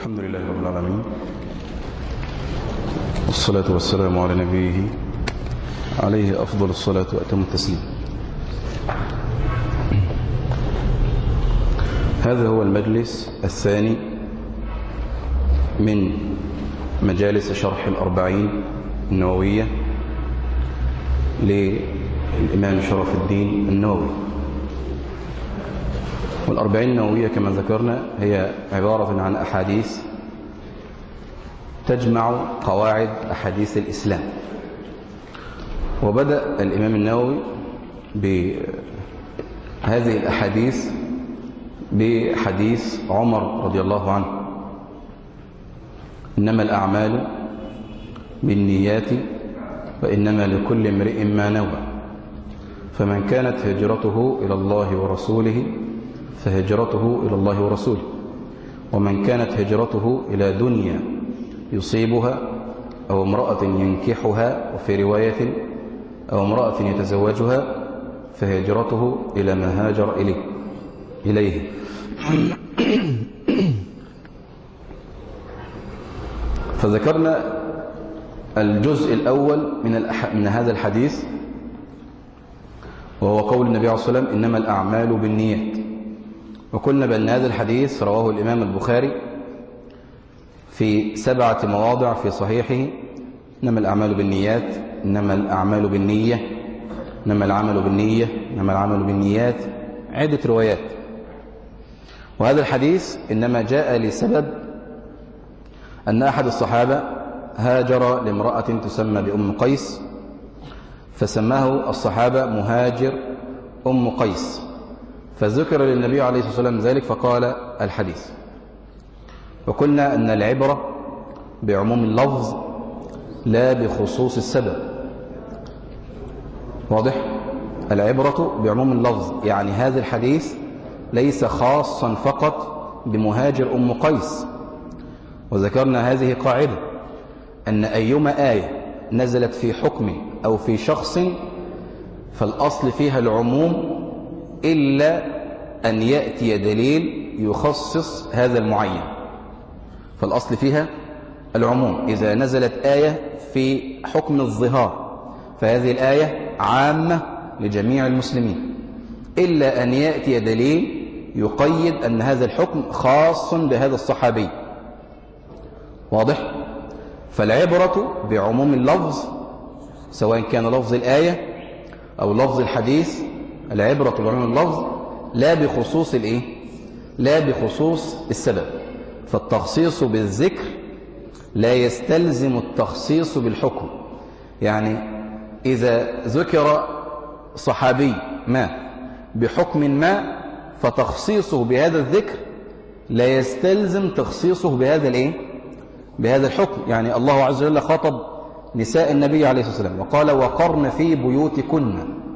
الحمد لله رب العالمين، والصلاة والسلام على نبيه عليه أفضل الصلاة وأتم التسليم. هذا هو المجلس الثاني من مجالس شرح الأربعين النووية للإمام شرف الدين النووي. والأربعين النووية كما ذكرنا هي عبارة عن أحاديث تجمع قواعد أحاديث الإسلام. وبدأ الإمام النووي بهذه الأحاديث بحديث عمر رضي الله عنه: إنما الأعمال بالنيات وإنما لكل امرئ ما نوى، فمن كانت هجرته إلى الله ورسوله فهجرته إلى الله ورسوله، ومن كانت هجرته إلى دنيا يصيبها أو امرأة ينكحها، وفي رواية أو امرأة يتزوجها، فهجرته إلى ما هاجر إليه. فذكرنا الجزء الأول من هذا الحديث، وهو قول النبي عليه الصلاة والسلام: إنما الأعمال بالنيات. وقلنا بأن هذا الحديث رواه الإمام البخاري في 7 مواضع في صحيحه: إنما الأعمال بالنيات، إنما الأعمال بالنية، إنما العمل بالنية، إنما العمل بالنيات، عدة روايات. وهذا الحديث إنما جاء لسبب أن أحد الصحابة هاجر لامرأة تسمى بأم قيس، فسماه الصحابة مهاجر أم قيس، فذكر للنبي عليه الصلاة والسلام ذلك فقال الحديث. وقلنا أن العبرة بعموم اللفظ لا بخصوص السبب. واضح؟ العبرة بعموم اللفظ، يعني هذا الحديث ليس خاصا فقط بمهاجر أم قيس. وذكرنا هذه قاعدة: أن أيما آية نزلت في حكم أو في شخص فالأصل فيها العموم، إلا أن يأتي دليل يخصص هذا المعين. فالأصل فيها العموم. إذا نزلت آية في حكم الظهار فهذه الآية عامة لجميع المسلمين، إلا أن يأتي دليل يقيد أن هذا الحكم خاص بهذا الصحابي. واضح؟ فالعبرة بعموم اللفظ، سواء كان لفظ الآية أو لفظ الحديث، العبرة بعموم اللفظ لا بخصوص الإيه؟ لا بخصوص السبب. فالتخصيص بالذكر لا يستلزم التخصيص بالحكم. يعني إذا ذكر صحابي ما بحكم ما فتخصيصه بهذا الذكر لا يستلزم تخصيصه بهذا الإيه؟ بهذا الحكم. يعني الله عز وجل خاطب نساء النبي عليه الصلاة والسلام وقال: وقرن في بيوتكن،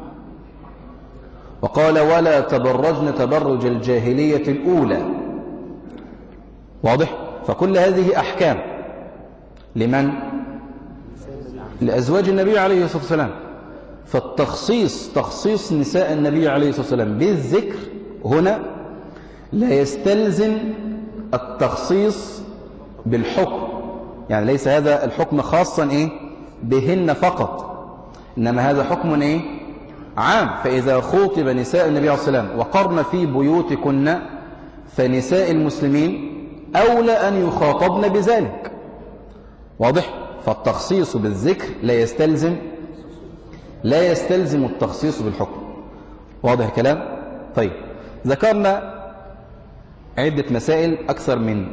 وقال: ولا تبرجن تبرج الجاهلية الأولى. واضح؟ فكل هذه أحكام لمن؟ لأزواج النبي عليه الصلاة والسلام. فالتخصيص، تخصيص نساء النبي عليه الصلاة والسلام بالذكر هنا لا يستلزم التخصيص بالحكم. يعني ليس هذا الحكم خاصا إيه؟ بهن فقط، إنما هذا حكم إيه؟ عام. فإذا خوطب نساء النبي عليه الصلاة والسلام وقرن في بيوتكن، فنساء المسلمين أولى أن يخاطبن بذلك. واضح؟ فالتخصيص بالذكر لا يستلزم التخصيص بالحكم. واضح الكلام؟ طيب، ذكرنا عدة مسائل، أكثر من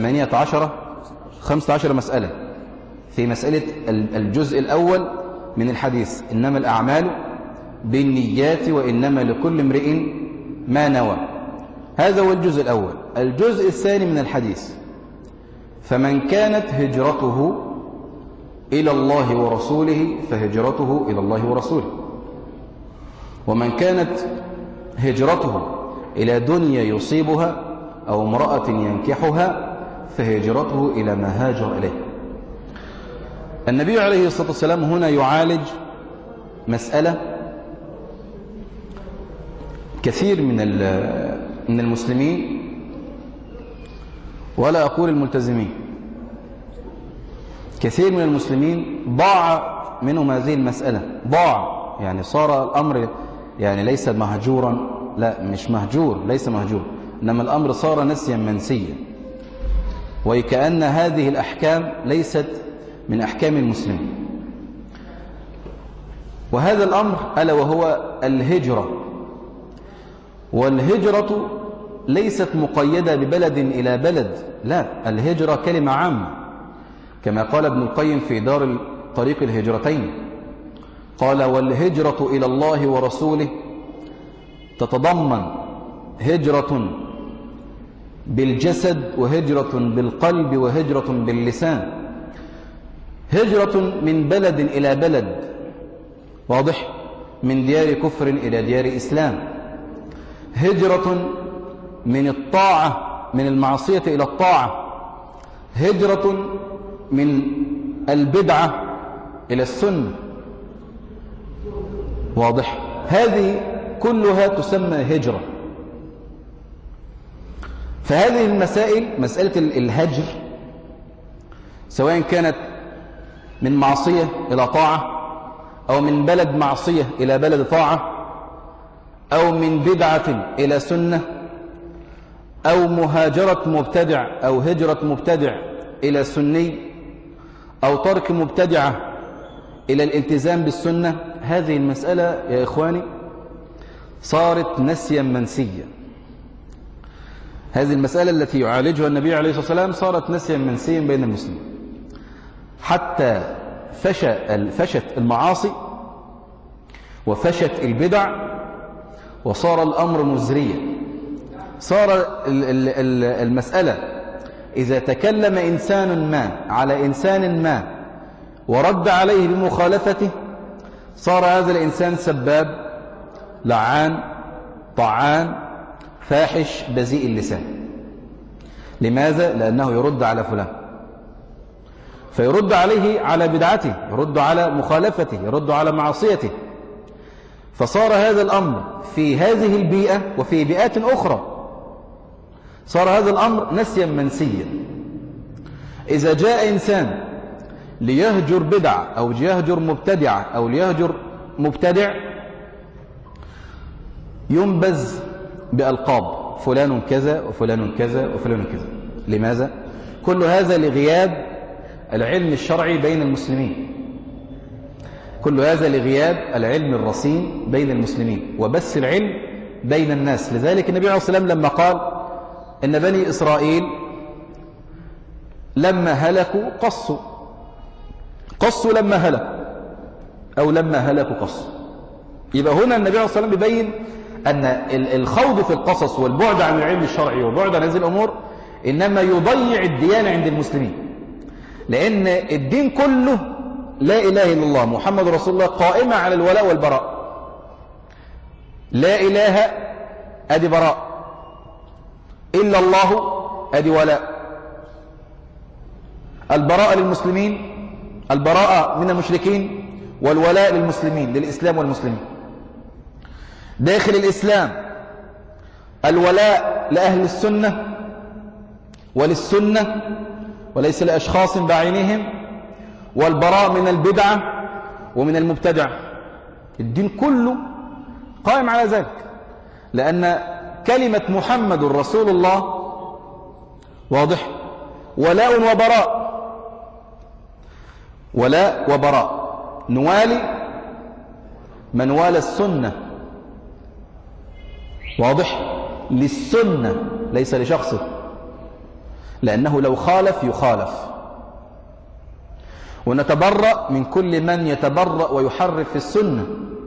15 مسألة في مسألة الجزء الأول من الحديث: إنما الأعمال بالنيات وإنما لكل امرئ ما نوى. هذا هو الجزء الأول. الجزء الثاني من الحديث: فمن كانت هجرته إلى الله ورسوله فهجرته إلى الله ورسوله، ومن كانت هجرته إلى دنيا يصيبها أو امرأة ينكحها فهجرته إلى ما هاجر إليه. النبي عليه الصلاة والسلام هنا يعالج مسألة كثير من المسلمين ولا أقول الملتزمين. كثير من المسلمين ضاع منهم هذه المسألة، ضاع، يعني صار الأمر يعني ليس مهجورا، لا مش مهجور، ليس مهجور، إنما الأمر صار نسيا منسيا، وكأن هذه الأحكام ليست من أحكام المسلمين. وهذا الأمر ألا وهو الهجرة. والهجرة ليست مقيدة ببلد إلى بلد، لا، الهجرة كلمة عامة، كما قال ابن القيم في دار طريق الهجرتين، قال: والهجرة إلى الله ورسوله تتضمن هجرة بالجسد وهجرة بالقلب وهجرة باللسان، هجرة من بلد إلى بلد، واضح، من ديار كفر إلى ديار إسلام، هجرة من الطاعة، من المعصية إلى الطاعة، هجرة من البدعة إلى السنة، واضح، هذه كلها تسمى هجرة. فهذه المسائل، مسألة الهجر، سواء كانت من معصية إلى طاعة، أو من بلد معصية إلى بلد طاعة، أو من بدعة إلى سنة، أو مهاجرة مبتدع أو هجرة مبتدع إلى سني، أو ترك مبتدعة إلى الالتزام بالسنة، هذه المسألة يا إخواني صارت نسيا منسيا. هذه المسألة التي يعالجها النبي عليه الصلاة والسلام صارت نسيا منسيا بين المسلمين، حتى فشت المعاصي وفشت البدع، وصار الأمر مزريا. صار المسألة إذا تكلم إنسان ما على إنسان ما ورد عليه بمخالفته، صار هذا الإنسان سباب، لعان، طعان، فاحش، بذيء اللسان. لماذا؟ لأنه يرد على فلان، فيرد عليه على بدعته، يرد على مخالفته، يرد على معصيته. فصار هذا الأمر في هذه البيئة وفي بيئات أخرى، صار هذا الأمر نسيا منسيا. إذا جاء إنسان ليهجر بدع أو ليهجر مبتدع أو ليهجر مبتدع، ينبذ بألقاب، فلان كذا وفلان كذا وفلان كذا. لماذا؟ كل هذا لغياب العلم الشرعي بين المسلمين، كل هذا لغياب العلم الرصين بين المسلمين وبث العلم بين الناس. لذلك النبي عليه الصلاة والسلام لما قال إن بني إسرائيل لما هلكوا قصوا لما هلكوا، أو لما هلكوا قصوا. يبقى هنا النبي عليه الصلاة والسلام بيبين أن الخوض في القصص والبعد عن العلم الشرعي والبعد عن هذه الأمور إنما يضيع الديانة عند المسلمين، لأن الدين كله لا إله إلا الله محمد رسول الله قائمة على الولاء والبراء. لا إله أدي براء، إلا الله أدي ولاء. البراءة للمسلمين، البراءة من المشركين، والولاء للمسلمين، للإسلام والمسلمين. داخل الإسلام الولاء لأهل السنة وللسنة وليس لأشخاص بعينهم، والبراء من البدعة ومن المبتدع. الدين كله قائم على ذلك، لأن كلمة محمد رسول الله واضح، ولاء وبراء، ولاء وبراء. نوالي من والى السنة، واضح، للسنة ليس لشخصه، لأنه لو خالف يخالف. ونتبرأ من كل من يتبرأ ويحرف في السنة.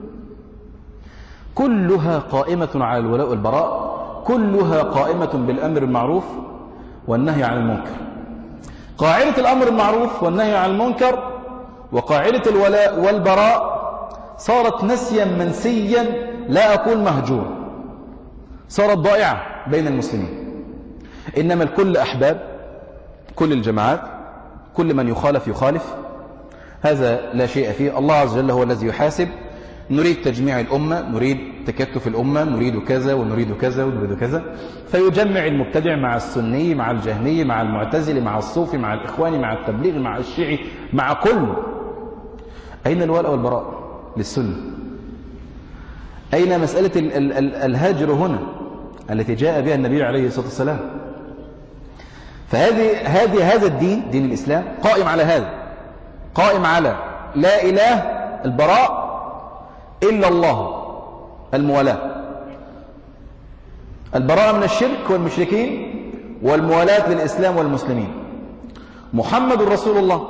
كلها قائمة على الولاء والبراء، كلها قائمة بالأمر بالمعروف والنهي عن المنكر. قاعدة الأمر بالمعروف والنهي عن المنكر وقاعدة الولاء والبراء صارت نسيا منسيا، لا أقول مهجور، صارت ضائعة بين المسلمين. إنما الكل أحباب، كل الجماعات، كل من يخالف يخالف، هذا لا شيء فيه. الله عز وجل هو الذي يحاسب، نريد تجميع الأمة، نريد تكتف الأمة، نريد كذا ونريد كذا ونريد كذا، فيجمع المبتدع مع السني مع الجهمي مع المعتزلي مع الصوفي مع الإخواني مع التبليغ مع الشيعي مع كله. أين الولاء والبراء للسنة؟ أين مسألة الهجر هنا التي جاء بها النبي عليه الصلاة والسلام؟ هذا الدين، دين الإسلام، قائم على هذا، قائم على لا إله البراء إلا الله الموالاة، البراءة من الشرك والمشركين والموالاة للإسلام والمسلمين. محمد رسول الله،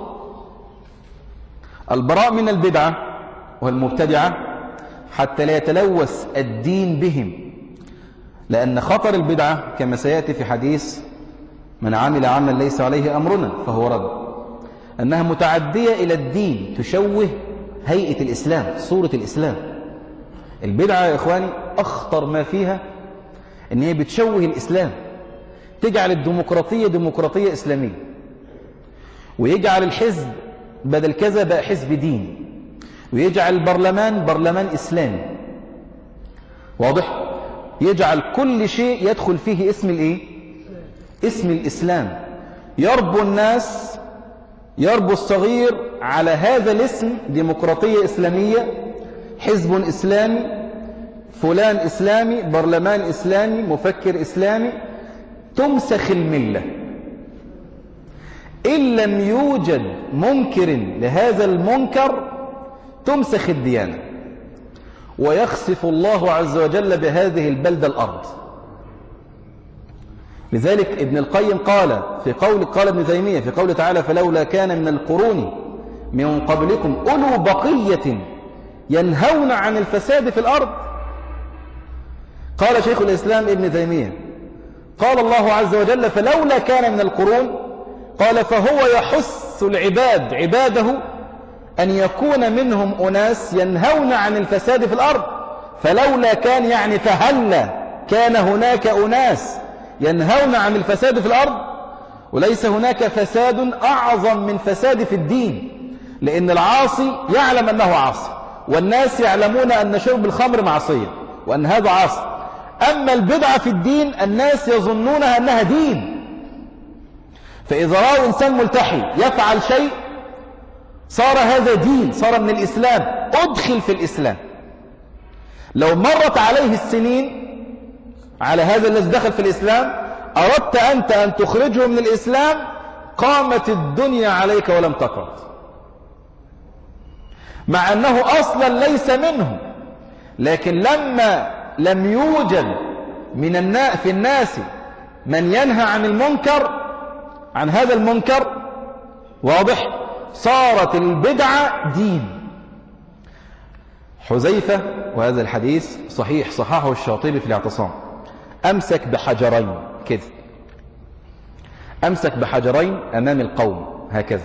البراء من البدعة والمبتدعة حتى لا يتلوث الدين بهم، لأن خطر البدعة كما سيأتي في حديث من عمل عملا ليس عليه أمرنا فهو رد، أنها متعدية إلى الدين، تشوه هيئة الإسلام، صورة الإسلام. البدعة يا إخواني أخطر ما فيها أن هي بتشوه الإسلام، تجعل الديمقراطية ديمقراطية إسلامية، ويجعل الحزب بدل كذا بقى حزب ديني، ويجعل البرلمان برلمان إسلامي. واضح؟ يجعل كل شيء يدخل فيه اسم الإيه؟ اسم الإسلام. يربو الناس، يربو الصغير على هذا الاسم، ديمقراطية إسلامية، حزب إسلامي، فلان إسلامي، برلمان إسلامي، مفكر إسلامي. تمسخ الملة إن لم يوجد منكر لهذا المنكر، تمسخ الديانة، ويخسف الله عز وجل بهذه البلدة الأرض. لذلك ابن القيم قال ابن تيمية في قوله تعالى فلولا كان من القرون من قبلكم أولو بقية ينهون عن الفساد في الأرض. قال شيخ الإسلام ابن تيمية قال الله عز وجل فلولا كان من القرون، قال فهو يحث العباد عباده أن يكون منهم أناس ينهون عن الفساد في الأرض. فلولا كان يعني فهلا كان هناك أناس ينهون عن الفساد في الأرض، وليس هناك فساد أعظم من فساد في الدين، لأن العاصي يعلم أنه عاصي، والناس يعلمون أن شرب الخمر معصية وأن هذا عاصي. أما البدعة في الدين الناس يظنونها أنها دين، فإذا رأوا إنسان ملتحي يفعل شيء صار هذا دين، صار من الإسلام، أدخل في الإسلام. لو مرت عليه السنين على هذا الذي دخل في الإسلام، أردت أنت أن تخرجه من الإسلام، قامت الدنيا عليك ولم تقعد، مع أنه أصلا ليس منه. لكن لما لم يوجد في الناس من ينهى عن المنكر، عن هذا المنكر، واضح، صارت البدعة دين. حذيفة، وهذا الحديث صحيح صححه الشاطبي في الاعتصام، أمسك بحجرين كده، أمسك بحجرين أمام القوم هكذا،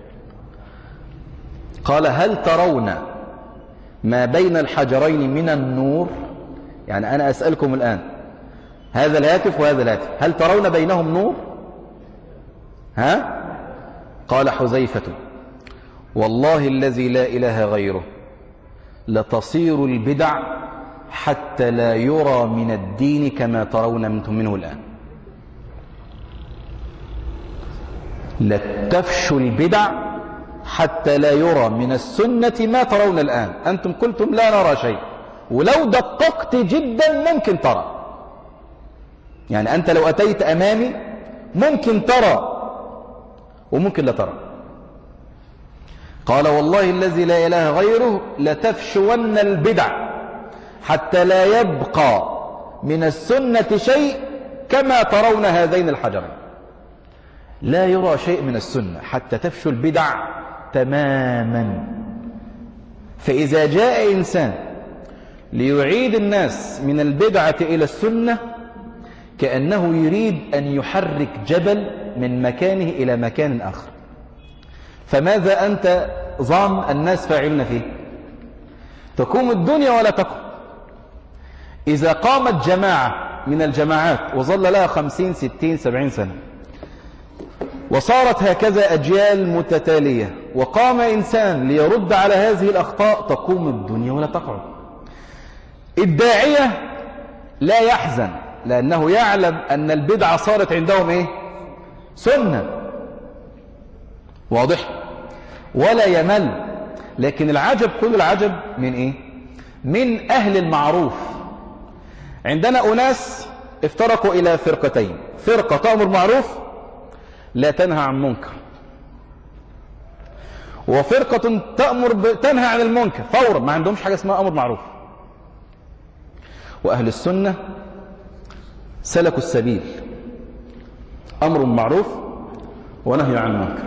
قال هل ترون ما بين الحجرين من النور؟ يعني أنا أسألكم الآن، هذا الهاتف وهذا الهاتف، هل ترون بينهم نور؟ ها؟ قال حذيفة والله الذي لا إله غيره لتصير البدع حتى لا يرى من الدين كما ترون أنتم منه الآن. لتفشو البدع حتى لا يرى من السنة ما ترون الآن. أنتم قلتم لا نرى شيء، ولو دققت جدا ممكن ترى. يعني أنت لو أتيت أمامي ممكن ترى وممكن لا ترى. قال والله الذي لا إله غيره لتفشون البدع حتى لا يبقى من السنة شيء كما ترون هذين الحجرين. لا يرى شيء من السنة حتى تفشو البدع تماما. فإذا جاء إنسان ليعيد الناس من البدعة إلى السنة كأنه يريد أن يحرك جبل من مكانه إلى مكان آخر. فماذا أنت ظن الناس فاعلون فيه؟ تقوم الدنيا ولا تقوم. إذا قامت جماعة من الجماعات وظل لها 50 60 70 سنة وصارت هكذا أجيال متتالية وقام إنسان ليرد على هذه الأخطاء تقوم الدنيا ولا تقعد. الداعية لا يحزن لأنه يعلم أن البدعة صارت عندهم إيه؟ سنة. واضح؟ ولا يمل. لكن العجب، كل العجب من إيه؟ من أهل المعروف. عندنا أناس افترقوا إلى فرقتين: فرقة تأمر معروف لا تنهى عن منكر، وفرقة تنهى عن المنكر فورا، ما عندهمش حاجة اسمها أمر معروف. وأهل السنة سلكوا السبيل: أمر معروف ونهي عن المنكر.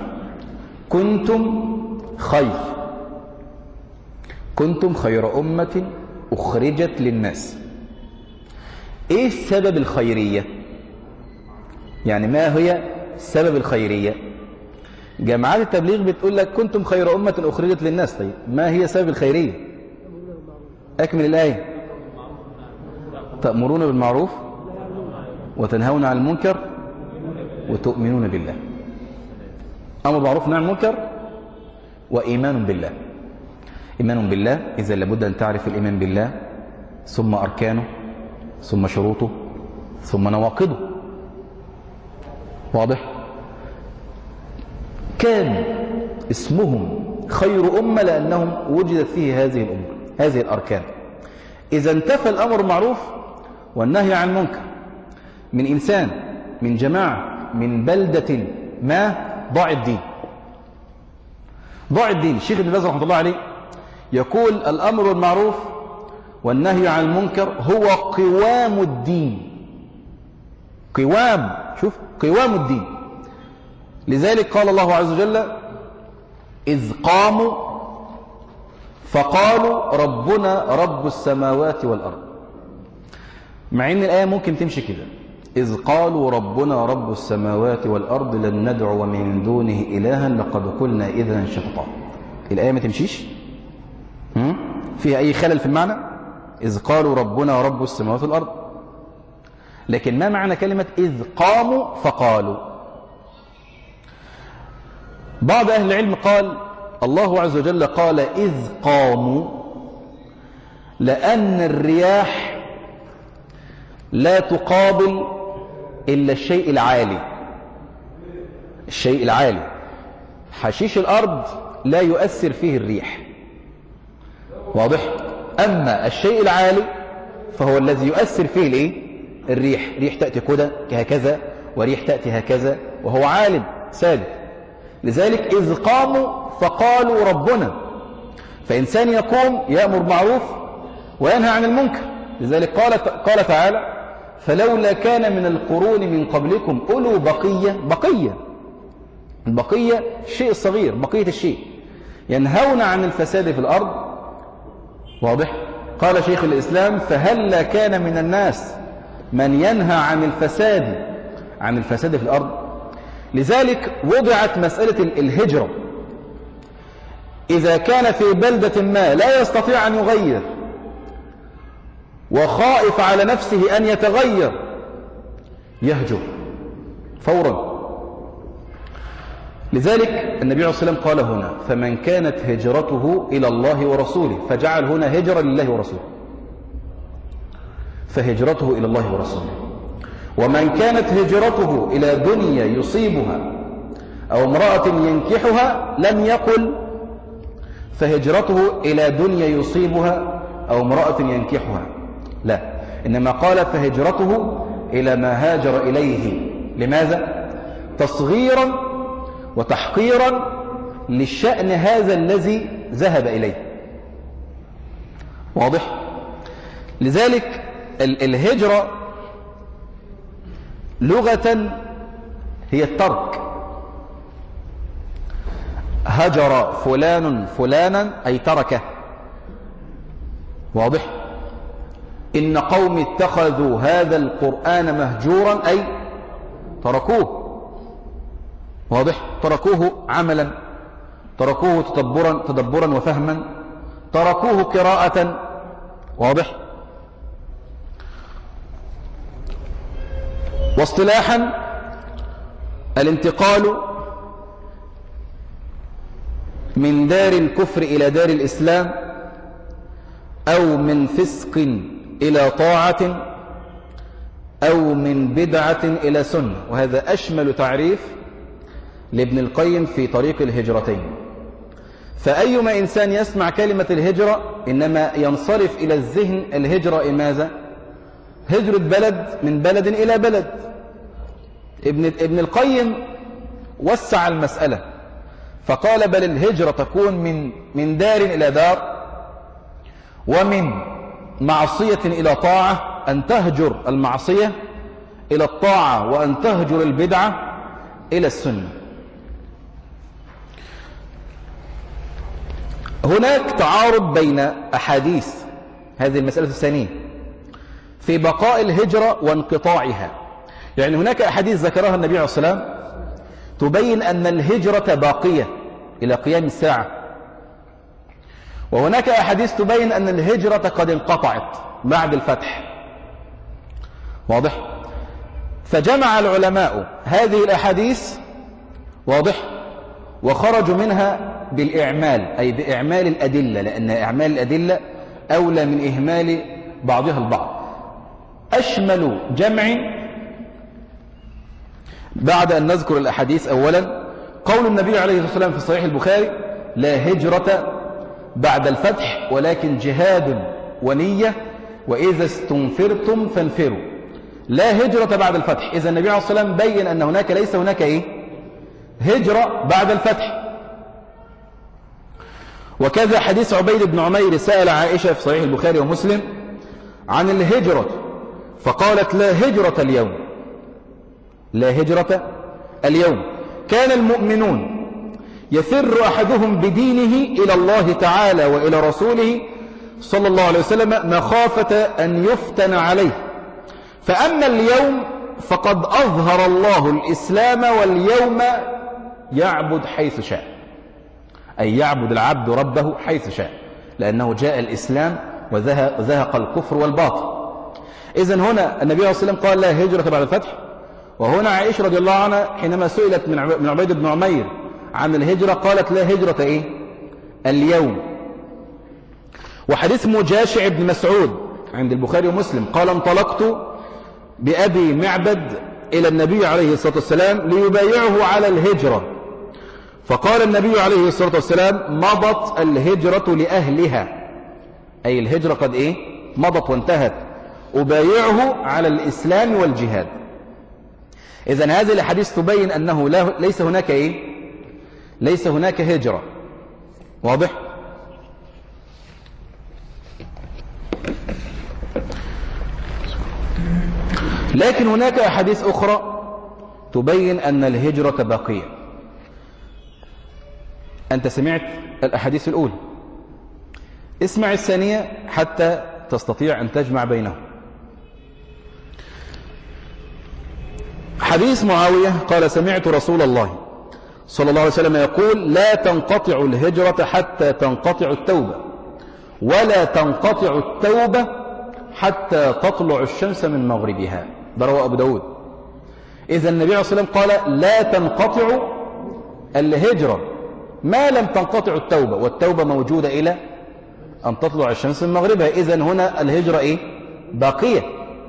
كنتم خير أمة أخرجت للناس. إيه سبب الخيرية؟ يعني ما هي سبب الخيرية؟ جماعات التبليغ بتقول لك كنتم خير أمة أخرجت للناس. طيب ما هي سبب الخيرية؟ أكمل الآية. تأمرون بالمعروف وتنهون عن المنكر وتؤمنون بالله. أمر بالمعروف ونهي عن المنكر وإيمان بالله. إيمان بالله إذا لابد أن تعرف الإيمان بالله، ثم أركانه، ثم شروطه، ثم نواقضه. واضح؟ كان اسمهم خير أمة لأنهم وجدت فيه هذه الأمور، هذه الأركان. إذا انتفى الأمر معروف والنهي عن منكر من إنسان، من جماعة، من بلدة ما، ضاع الدين. ضاع الدين. الشيخ ابن باز رحمه الله عليه يقول: الأمر بالمعروف والنهي عن المنكر هو قوام الدين. قوام، شوف، قوام الدين. لذلك قال الله عز وجل: إذ قاموا فقالوا ربنا رب السماوات والأرض. مع ان الآية ممكن تمشي كده: إذ قالوا ربنا رب السماوات والأرض لن ندعو من دونه إلها لقد قلنا إذا شططا. الآية ما تمشيش؟ فيها أي خلل في المعنى؟ إذ قالوا ربنا رب السماوات والأرض. لكن ما معنى كلمة إذ قاموا فقالوا؟ بعض أهل العلم قال الله عز وجل قال إذ قاموا لأن الرياح لا تقابل إلا الشيء العالي. الشيء العالي، حشيش الأرض لا يؤثر فيه الريح. واضح؟ أما الشيء العالي فهو الذي يؤثر فيه الإيه؟ الريح. ريح تأتي كده هكذا، وريح تأتي هكذا، وهو عالم ثابت. لذلك إذ قاموا فقالوا ربنا. فإنسان يقوم يأمر معروف وينهى عن المنكر. لذلك قال تعالى: فلولا كان من القرون من قبلكم أولو بقية. البقية الشيء الصغير، بقية الشيء، ينهون عن الفساد في الأرض. واضح؟ قال شيخ الإسلام: فهلا كان من الناس من ينهى عن الفساد في الأرض. لذلك وضعت مسألة الهجرة. إذا كان في بلدة ما لا يستطيع أن يغير وخائف على نفسه أن يتغير، يهجر فورا. لذلك النبي عليه الصلاة والسلام قال هنا: فمن كانت هجرته إلى الله ورسوله، فجعل هنا هجرة لله ورسوله، فهجرته إلى الله ورسوله. ومن كانت هجرته إلى دنيا يصيبها أو امرأة ينكحها لم يقل فهجرته إلى دنيا يصيبها أو امرأة ينكحها، لا، إنما قال فهجرته إلى ما هاجر إليه. لماذا؟ تصغيرا وتحقيرا للشأن هذا الذي ذهب إليه. واضح؟ لذلك الهجرة لغة هي الترك. هجر فلان فلانا أي تركه. واضح؟ إن قوم اتخذوا هذا القرآن مهجورا أي تركوه. واضح؟ تركوه عملا، تركوه تدبرا وفهما، تركوه قراءة. واضح؟ واصطلاحا الانتقال من دار الكفر إلى دار الإسلام، أو من فسق إلى طاعة، أو من بدعة إلى سنة. وهذا أشمل تعريف لابن القيم في طريق الهجرتين. فأيما إنسان يسمع كلمة الهجرة إنما ينصرف إلى الذهن الهجرة ماذا؟ هجرة بلد من بلد إلى بلد. ابن القيم وسع المسألة فقال بل الهجرة تكون من دار إلى دار، ومن معصية إلى طاعة، أن تهجر المعصية إلى الطاعة، وأن تهجر البدعة إلى السنة. هناك تعارض بين أحاديث هذه المسألة الثانية في بقاء الهجرة وانقطاعها. يعني هناك أحاديث ذكرها النبي عليه الصلاة والسلام تبين أن الهجرة باقية إلى قيام الساعة، وهناك أحاديث تبين أن الهجرة قد انقطعت بعد الفتح. واضح؟ فجمع العلماء هذه الأحاديث، واضح، وخرجوا منها بالإعمال، أي بإعمال الأدلة، لأن إعمال الأدلة أولى من إهمال بعضها البعض. أشمل جمع بعد أن نذكر الأحاديث أولا قول النبي عليه الصلاة والسلام في صحيح البخاري: لا هجرة بعد الفتح ولكن جهاد ونية، وإذا استنفرتم فانفروا. لا هجرة بعد الفتح. إذا النبي عليه الصلاة والسلام بين أن هناك ليس هناك هجرة بعد الفتح. وكذا حديث عبيد بن عمير سأل عائشة في صحيح البخاري ومسلم عن الهجرة فقالت: لا هجرة اليوم، لا هجرة اليوم. كان المؤمنون يفر أحدهم بدينه إلى الله تعالى وإلى رسوله صلى الله عليه وسلم مخافة أن يفتن عليه، فأما اليوم فقد أظهر الله الإسلام، واليوم يعبد حيث شاء، أي يعبد العبد ربه حيث شاء، لأنه جاء الإسلام وزهق الكفر والباطل. إذن هنا النبي عليه الصلاة والسلام قال: لا هجرة بعد الفتح. وهنا عائشة رضي الله عنها حينما سئلت من عبيد بن عمير عن الهجرة قالت: لا هجرة اليوم. وحديث مجاشع بن مسعود عند البخاري ومسلم قال: انطلقت بأبي معبد إلى النبي عليه الصلاة والسلام ليبايعه على الهجرة، فقال النبي عليه الصلاة والسلام: مضت الهجرة لأهلها، أي الهجرة قد مضت وانتهت، أبايعه على الإسلام والجهاد. إذن هذه الحديث تبين أنه ليس هناك ليس هناك هجرة. واضح؟ لكن هناك أحاديث أخرى تبين أن الهجرة باقية. أنت سمعت الأحاديث الأولى، اسمع الثانية حتى تستطيع أن تجمع بينهم. حديث معاوية قال: سمعت رسول الله صلى الله عليه وسلم يقول: لا تنقطع الهجرة حتى تنقطع التوبة، ولا تنقطع التوبة حتى تطلع الشمس من مغربها. ده رواه أبو داود. إذا النبي عليه الصلاة والسلام قال: لا تنقطع الهجرة ما لم تنقطع التوبة، والتوبة موجودة إلى أن تطلع الشمس من مغربها. إذا هنا الهجرة باقية.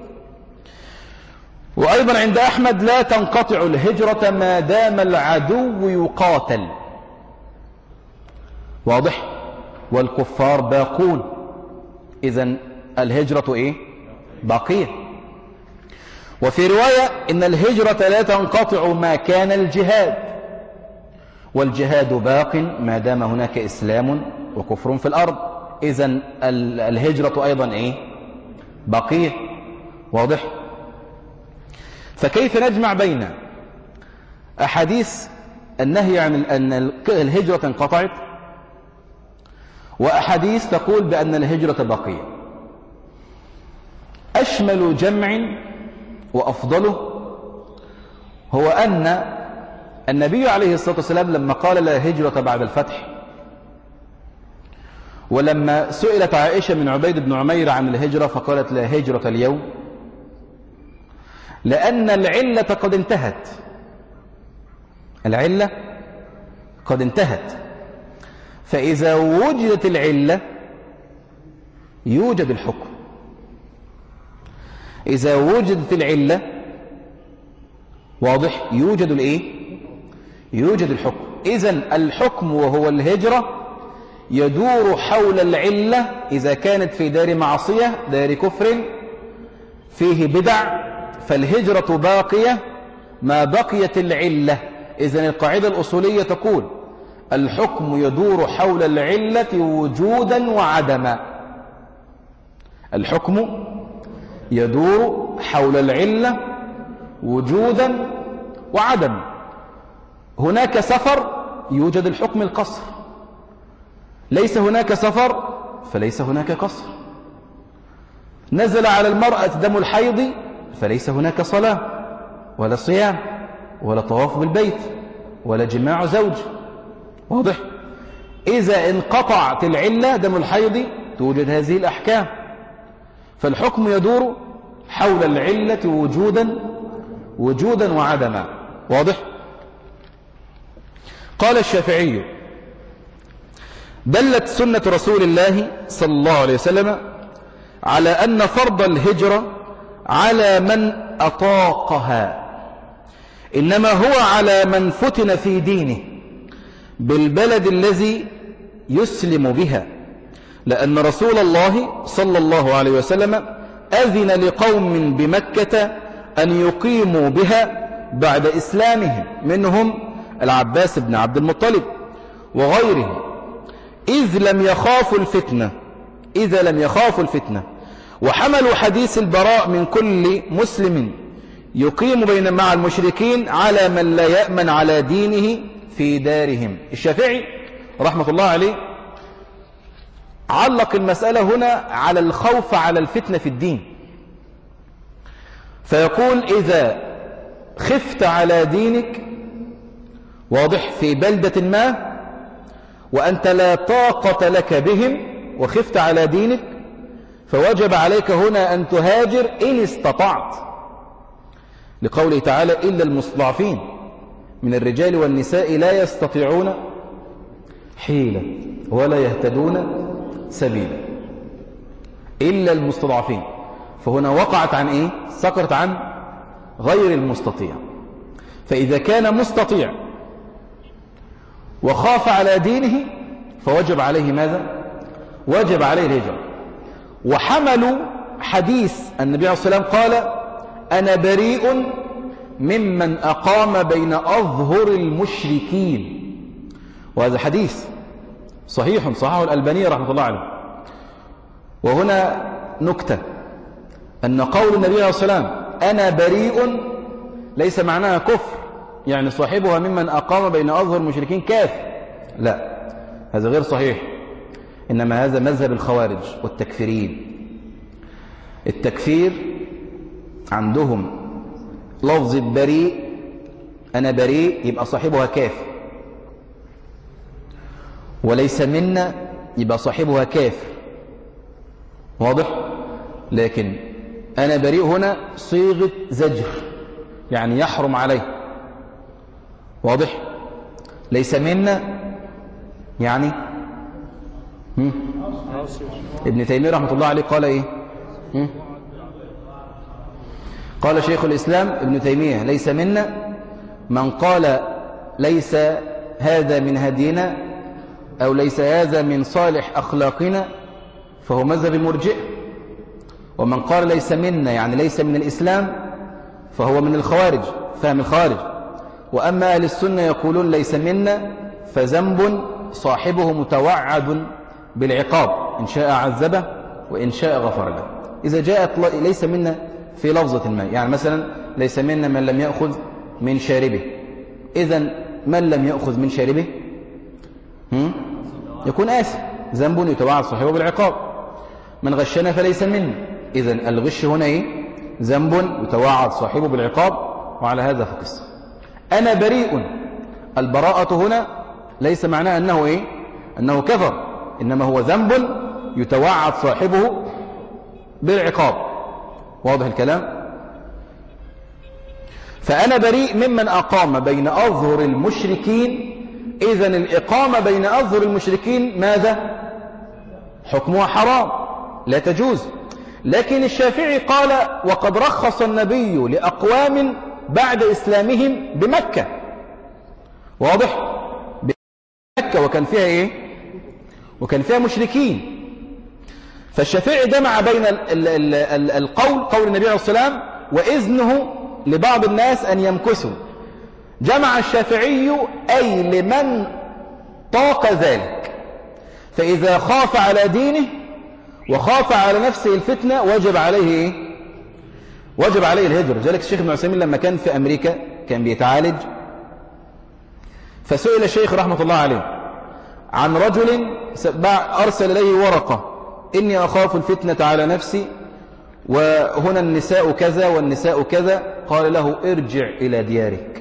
وأيضا عند أحمد: لا تنقطع الهجرة ما دام العدو يقاتل. واضح؟ والكفار باقون. إذن الهجرة باقية. وفي رواية: إن الهجرة لا تنقطع ما كان الجهاد، والجهاد باق ما دام هناك إسلام وكفر في الأرض. إذن الهجرة أيضا باقية. واضح؟ فكيف نجمع بين أحاديث النهي عن أن الهجرة انقطعت وأحاديث تقول بأن الهجرة باقية؟ أشمل جمع وأفضله هو أن النبي عليه الصلاة والسلام لما قال: لا هجرة بعد الفتح، ولما سئلت عائشة من عبيد بن عمير عن الهجرة فقالت: لا هجرة اليوم، لأن العلة قد انتهت. العلة قد انتهت. فإذا وجدت العلة يوجد الحكم. إذا وجدت العلة واضح يوجد الإيه؟ يوجد الحكم. إذن الحكم وهو الهجرة يدور حول العلة إذا كانت في دار معصية، دار كفر فيه بدع، فالهجرة باقية ما بقيت العلة. إذن القاعدة الأصولية تقول الحكم يدور حول العلة وجودا وعدما. الحكم يدور حول العلة وجودا وعدما. هناك سفر يوجد الحكم القصر، ليس هناك سفر فليس هناك قصر. نزل على المرأة دم الحيض فليس هناك صلاة ولا صيام ولا طواف بالبيت ولا جماع زوج. واضح؟ إذا انقطعت العلة دم الحيض توجد هذه الأحكام. فالحكم يدور حول العلة وجودا وعدما. واضح؟ قال الشافعي دلت سنة رسول الله صلى الله عليه وسلم على أن فرض الهجرة على من أطاقها، إنما هو على من فتن في دينه بالبلد الذي يسلم بها، لأن رسول الله صلى الله عليه وسلم أذن لقوم بمكة أن يقيموا بها بعد إسلامهم، منهم العباس بن عبد المطلب وغيره، إذا لم يخافوا الفتنة، وحملوا حديث البراء من كل مسلم يقيم مع المشركين على من لا يأمن على دينه في دارهم. الشافعي رحمة الله عليه علق المسألة هنا على الخوف على الفتنة في الدين، فيقول إذا خفت على دينك واضح في بلدة ما وأنت لا طاقة لك بهم وخفت على دينك، فوجب عليك هنا أن تهاجر إن استطعت، لقوله تعالى إلا المستضعفين من الرجال والنساء لا يستطيعون حيلة ولا يهتدون سبيلا، إلا المستضعفين. فهنا وقعت عن إيه؟ سقطت عن غير المستطيع. فإذا كان مستطيع وخاف على دينه فوجب عليه ماذا؟ وجب عليه الهجرة. وحملوا حديث النبي عليه الصلاة والسلام قال أنا بريء ممن أقام بين أظهر المشركين، وهذا حديث صحيح صححه الألباني رحمة الله عليه. وهنا نكتة أن قول النبي عليه الصلاة والسلام أنا بريء ليس معناها كفر، يعني صاحبها ممن أقام بين أظهر المشركين كافر، لا، هذا غير صحيح، إنما هذا مذهب الخوارج والتكفيرين. التكفير عندهم لفظ بريء، أنا بريء يبقى صاحبها كافر، وليس منا يبقى صاحبها كافر. واضح؟ لكن أنا بريء هنا صيغة زجر، يعني يحرم عليه. واضح؟ ليس منا يعني ابن تيمية رحمة الله عليه قال إيه؟ قال شيخ الإسلام ابن تيمية ليس منا من قال ليس هذا من هدينا أو ليس هذا من صالح أخلاقنا فهو مذهب المرجئة، ومن قال ليس منا يعني ليس من الإسلام فهو من الخوارج، فهم الخوارج. وأما أهل السنة يقولون ليس منا فذنب صاحبه متوعد بالعقاب، إن شاء عذبه وإن شاء غفر له. إذا جاءت ليس منا في لفظة ما، يعني مثلا ليس منا من لم يأخذ من شاربه، إذن من لم يأخذ من شاربه يكون آثم، ذنب يتوعد صاحبه بالعقاب. من غشنا فليس منا، إذن الغش هنا إيه؟ ذنب يتوعد صاحبه بالعقاب، وعلى هذا فقس. أنا بريء، البراءة هنا ليس معناه أنه إيه؟ أنه كفر، إنما هو ذنب يتوعد صاحبه بالعقاب. واضح الكلام؟ فأنا بريء ممن أقام بين أظهر المشركين إذن الإقامة بين أظهر المشركين ماذا؟ حكمها حرام لا تجوز. لكن الشافعي قال وقد رخص النبي لأقوام بعد إسلامهم بمكة. واضح؟ بمكة وكان فيها إيه؟ وكان فيها مشركين. فالشافعي جمع بين قول النبي عليه الصلاة والسلام وإذنه لبعض الناس أن يمكثوا. جمع الشافعي أي لمن طاق ذلك، فإذا خاف على دينه وخاف على نفسه الفتنة وجب عليه إيه؟ وجب عليه الهجرة. ذلك الشيخ ابن عثيمين لما كان في أمريكا كان بيتعالج، فسئل الشيخ رحمة الله عليه عن رجل أرسل إليه ورقة: إني أخاف الفتنة على نفسي وهنا النساء كذا والنساء كذا. قال له: ارجع إلى ديارك.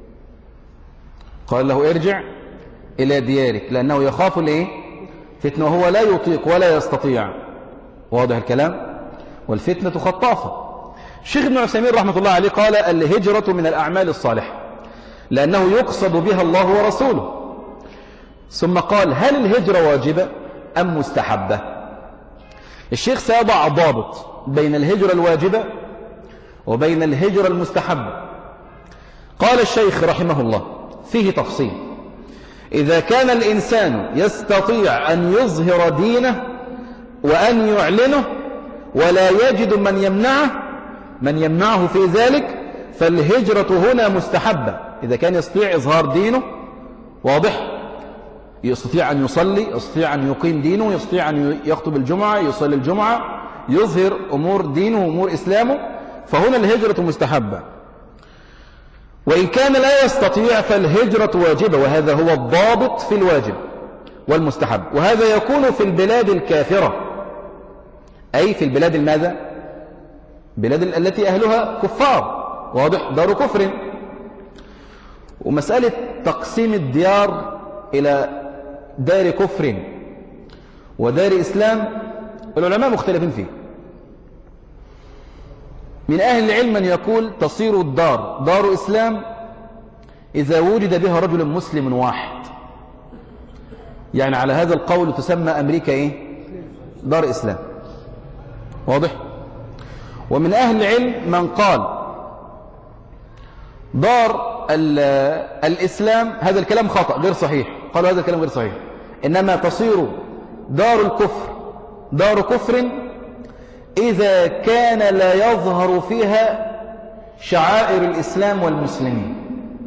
قال له: ارجع إلى ديارك، لأنه يخاف الإيه؟ فتنة وهو لا يطيق ولا يستطيع. واضح الكلام؟ والفتنة خطافة. الشيخ ابن عثيمين رحمة الله عليه قال: الهجرة من الأعمال الصالحة لأنه يقصد بها الله ورسوله. ثم قال: هل الهجرة واجبة أم مستحبة؟ الشيخ سيضع ضابط بين الهجرة الواجبة وبين الهجرة المستحبة. قال الشيخ رحمه الله: فيه تفصيل. إذا كان الإنسان يستطيع أن يظهر دينه وأن يعلنه ولا يجد من يمنعه في ذلك، فالهجرة هنا مستحبة. إذا كان يستطيع إظهار دينه، واضح، يستطيع أن يصلي، يستطيع أن يقيم دينه، يستطيع أن يخطب الجمعة، يصلي الجمعة، يظهر أمور دينه وأمور إسلامه، فهنا الهجرة مستحبة. وإن كان لا يستطيع فالهجرة واجبة، وهذا هو الضابط في الواجب والمستحب. وهذا يكون في البلاد الكافرة، أي في البلاد الماذا؟ بلاد التي أهلها كفار، واضح، دار كفر. ومسألة تقسيم الديار إلى دار كفر ودار إسلام العلماء مختلفين فيه. من أهل العلم من يقول تصير الدار دار إسلام إذا وجد بها رجل مسلم واحد، يعني على هذا القول تسمى أمريكا إيه؟ دار إسلام. واضح؟ ومن أهل العلم من قال دار الإسلام، هذا الكلام خطأ غير صحيح، قالوا هذا الكلام غير صحيح، إنما تصير دار الكفر دار كفر إذا كان لا يظهر فيها شعائر الإسلام والمسلمين.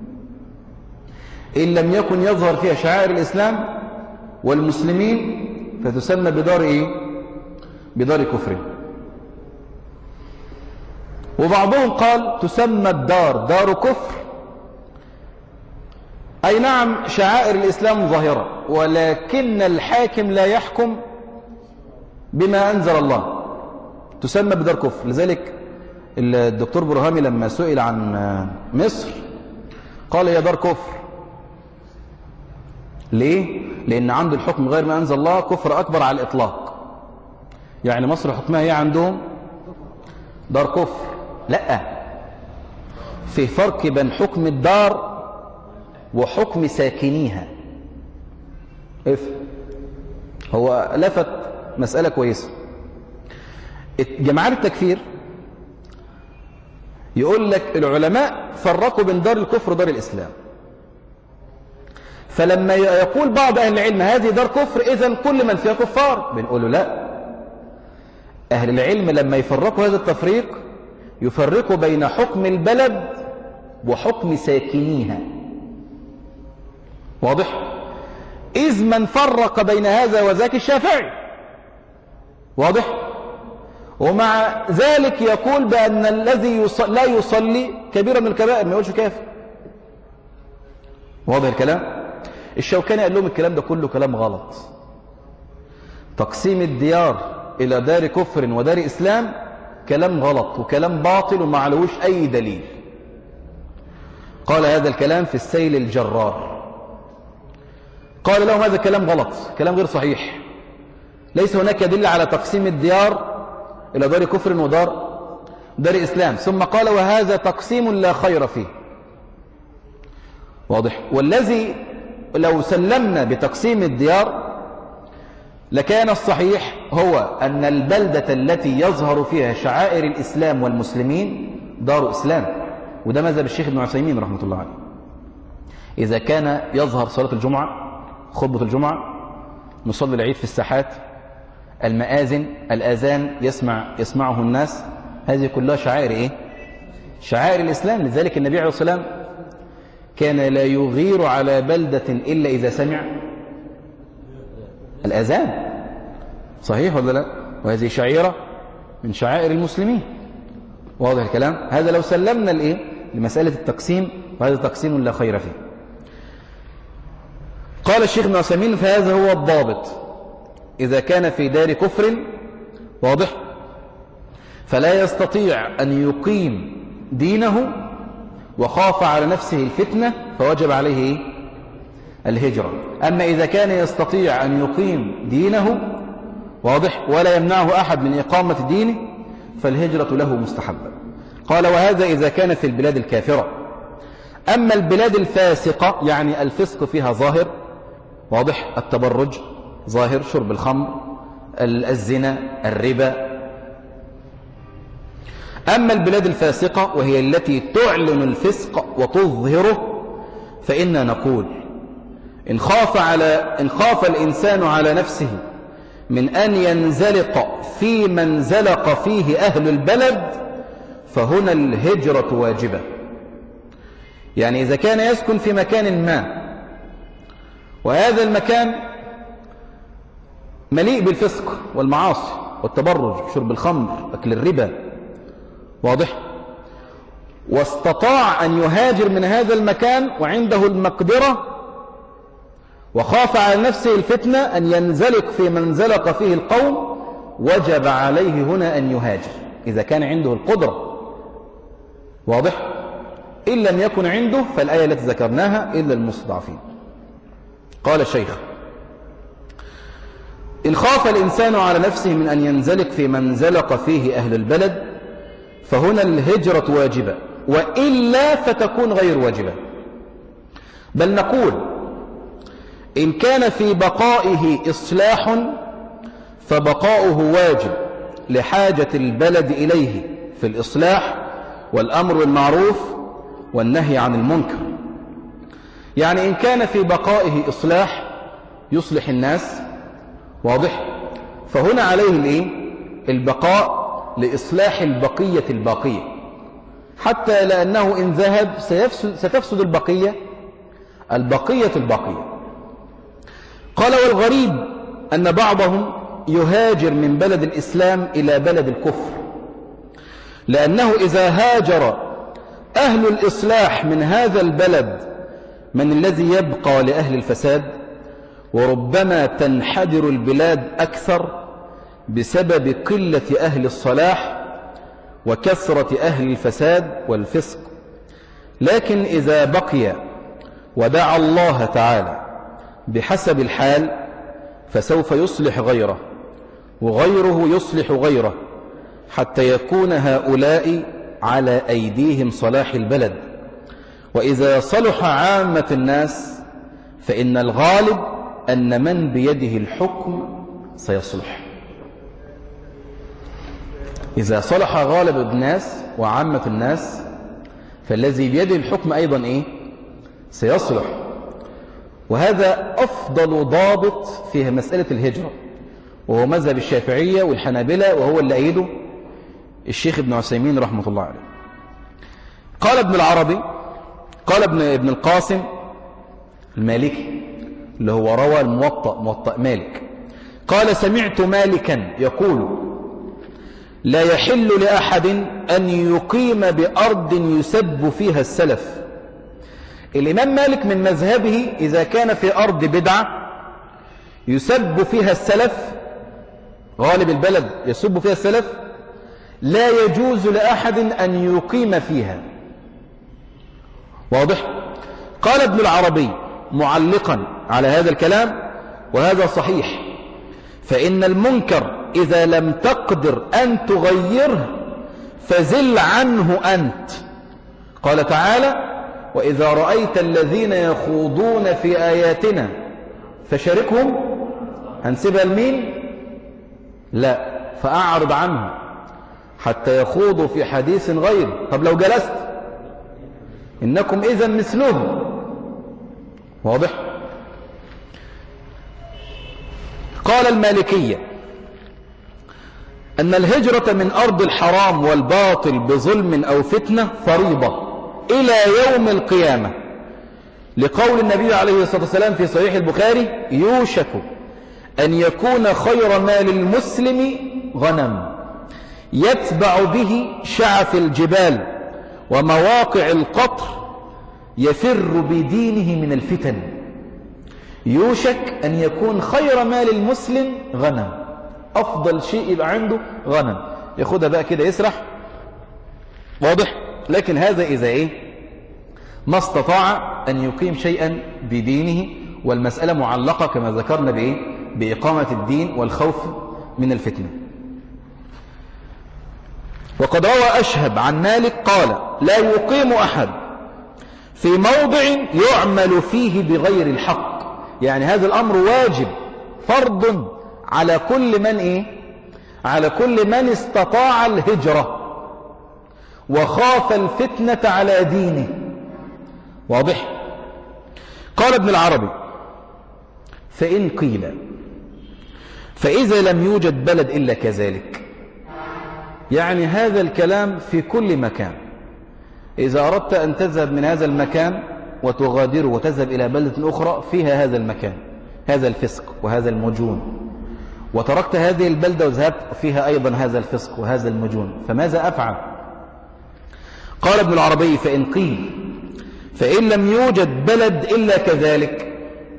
إن لم يكن يظهر فيها شعائر الإسلام والمسلمين فتسمى بدار إيه؟ بدار كفر. وبعضهم قال تسمى الدار دار كفر، أي نعم شعائر الإسلام ظاهرة ولكن الحاكم لا يحكم بما أنزل الله، تسمى بدار كفر. لذلك الدكتور برهامي لما سئل عن مصر قال هي دار كفر. ليه؟ لأن عنده الحكم غير ما أنزل الله كفر أكبر على الإطلاق. يعني مصر حكمها هي عندهم دار كفر. لا، في فرق بين حكم الدار وحكم ساكنيها. هو لفت مسألة كويسة. جماعات التكفير يقول لك العلماء فرقوا بين دار الكفر ودار الإسلام، فلما يقول بعض أهل العلم هذه دار كفر إذن كل من فيها كفار، بنقول له لا، أهل العلم لما يفرقوا هذا التفريق يفرقوا بين حكم البلد وحكم ساكنيها. واضح؟ إذ من فرق بين هذا وذاك الشافعي. واضح؟ ومع ذلك يقول بأن الذي لا يصلي كبيرة من الكبائر، ما يقولش كافر. واضح الكلام؟ الشوكاني قال لهم الكلام ده كله كلام غلط. تقسيم الديار إلى دار كفر ودار إسلام كلام غلط وكلام باطل وما علوش أي دليل. قال هذا الكلام في السيل الجرار، قال لهم هذا كلام غلط، كلام غير صحيح، ليس هناك دليل على تقسيم الديار إلى دار كفر ودار إسلام. ثم قال وهذا تقسيم لا خير فيه. واضح؟ والذي لو سلمنا بتقسيم الديار لكان الصحيح هو أن البلدة التي يظهر فيها شعائر الإسلام والمسلمين دار إسلام، وده مذهب الشيخ ابن عثيمين رحمة الله عليه. إذا كان يظهر صلاة الجمعة، خطبة الجمعة، نصلي العيد في الساحات، المآذن، الآذان يسمعه الناس، هذه كلها شعائر إيه؟ شعائر الإسلام. لذلك النبي عليه الصلاة والسلام كان لا يغير على بلدة إلا إذا سمع الأذان، صحيح ولا لا؟ وهذه شعيرة من شعائر المسلمين. واضح الكلام؟ هذا لو سلمنا الإيه؟ لمسألة التقسيم، وهذا تقسيم لا خير فيه. قال الشيخ ابن عثيمين: فهذا هو الضابط إذا كان في دار كفر، واضح، فلا يستطيع أن يقيم دينه وخاف على نفسه الفتنة فوجب عليه الهجرة. أما إذا كان يستطيع أن يقيم دينه، واضح، ولا يمنعه أحد من إقامة دينه فالهجرة له مستحبة. قال: وهذا إذا كان في البلاد الكافرة. أما البلاد الفاسقة يعني الفسق فيها ظاهر، واضح، التبرج ظاهر، شرب الخمر، الزنا، الربا. أما البلاد الفاسقة وهي التي تعلن الفسق وتظهره فإنا نقول: إن خاف الإنسان على نفسه من أن ينزلق في من زلق فيه أهل البلد فهنا الهجرة واجبة. يعني إذا كان يسكن في مكان ما وهذا المكان مليء بالفسق والمعاصي والتبرج، شرب الخمر، أكل الربا، واضح، واستطاع أن يهاجر من هذا المكان وعنده المقدرة وخاف على نفسه الفتنة أن ينزلق في من زلق فيه القوم، وجب عليه هنا أن يهاجر إذا كان عنده القدرة، واضح. إن لم يكن عنده فالآية التي ذكرناها إلا المستضعفين. قال الشيخ: إن خاف الإنسان على نفسه من أن ينزلق في من زلق فيه أهل البلد فهنا الهجرة واجبة، وإلا فتكون غير واجبة. بل نقول: إن كان في بقائه إصلاح فبقاؤه واجب لحاجة البلد إليه في الإصلاح والأمر بالمعروف والنهي عن المنكر. يعني إن كان في بقائه إصلاح يصلح الناس، واضح، فهنا عليه البقاء لإصلاح البقية الباقية، حتى لأنه إن ذهب ستفسد البقية الباقية. قال: والغريب أن بعضهم يهاجر من بلد الإسلام إلى بلد الكفر، لأنه إذا هاجر أهل الإصلاح من هذا البلد من الذي يبقى لأهل الفساد؟ وربما تنحدر البلاد أكثر بسبب قلة أهل الصلاح وكثرة أهل الفساد والفسق. لكن إذا بقي ودعا الله تعالى بحسب الحال فسوف يصلح غيره وغيره يصلح غيره حتى يكون هؤلاء على أيديهم صلاح البلد. وإذا صلح عامة الناس فإن الغالب أن من بيده الحكم سيصلح. إذا صلح غالب الناس وعامة الناس فالذي بيده الحكم أيضا سيصلح. وهذا أفضل ضابط في مسألة الهجرة، وهو مذهب الشافعية والحنابلة، وهو اللي أيده الشيخ ابن عثيمين رحمة الله عليه. قال ابن العربي، قال ابن القاسم المالكي اللي هو روى موطأ مالك، قال: سمعت مالكا يقول: لا يحل لأحد أن يقيم بأرض يسب فيها السلف. الإمام مالك من مذهبه إذا كان في أرض بدعة يسب فيها السلف، غالب البلد يسب فيها السلف، لا يجوز لأحد أن يقيم فيها. واضح؟ قال ابن العربي معلقا على هذا الكلام: وهذا صحيح، فإن المنكر إذا لم تقدر أن تغيره فزل عنه أنت. قال تعالى: وإذا رأيت الذين يخوضون في آياتنا فشاركهم. هنسيبها لمين؟ لا، فأعرض عنهم حتى يخوضوا في حديث غير. طب لو جلست إنكم إذن مثلهم. واضح؟ قال المالكية أن الهجرة من أرض الحرام والباطل بظلم أو فتنة فريضة إلى يوم القيامة، لقول النبي عليه الصلاة والسلام في صحيح البخاري: يوشك أن يكون خير مال المسلم غنم يتبع به شعف الجبال ومواقع القطر يفر بدينه من الفتن. يوشك أن يكون خير مال المسلم غنم، أفضل شيء يبقى عنده غنم، ياخدها بقى كده يسرح. واضح؟ لكن هذا إذا إيه؟ ما استطاع أن يقيم شيئا بدينه، والمسألة معلقة كما ذكرنا بإيه؟ بإقامة الدين والخوف من الفتنة. وقد روى أشهب عن مالك قال: لا يقيم أحد في موضع يعمل فيه بغير الحق. يعني هذا الأمر واجب فرض على كل من إيه؟ على كل من استطاع الهجرة وخاف الفتنة على دينه. واضح؟ قال ابن العربي: فإن قيل فإذا لم يوجد بلد إلا كذلك. يعني هذا الكلام في كل مكان. إذا أردت أن تذهب من هذا المكان وتغادره وتذهب إلى بلدة أخرى فيها هذا المكان، هذا الفسق وهذا المجون، وتركت هذه البلدة وذهبت فيها أيضا هذا الفسق وهذا المجون، فماذا أفعل؟ قال ابن العربي: فإن قيل فإن لم يوجد بلد إلا كذلك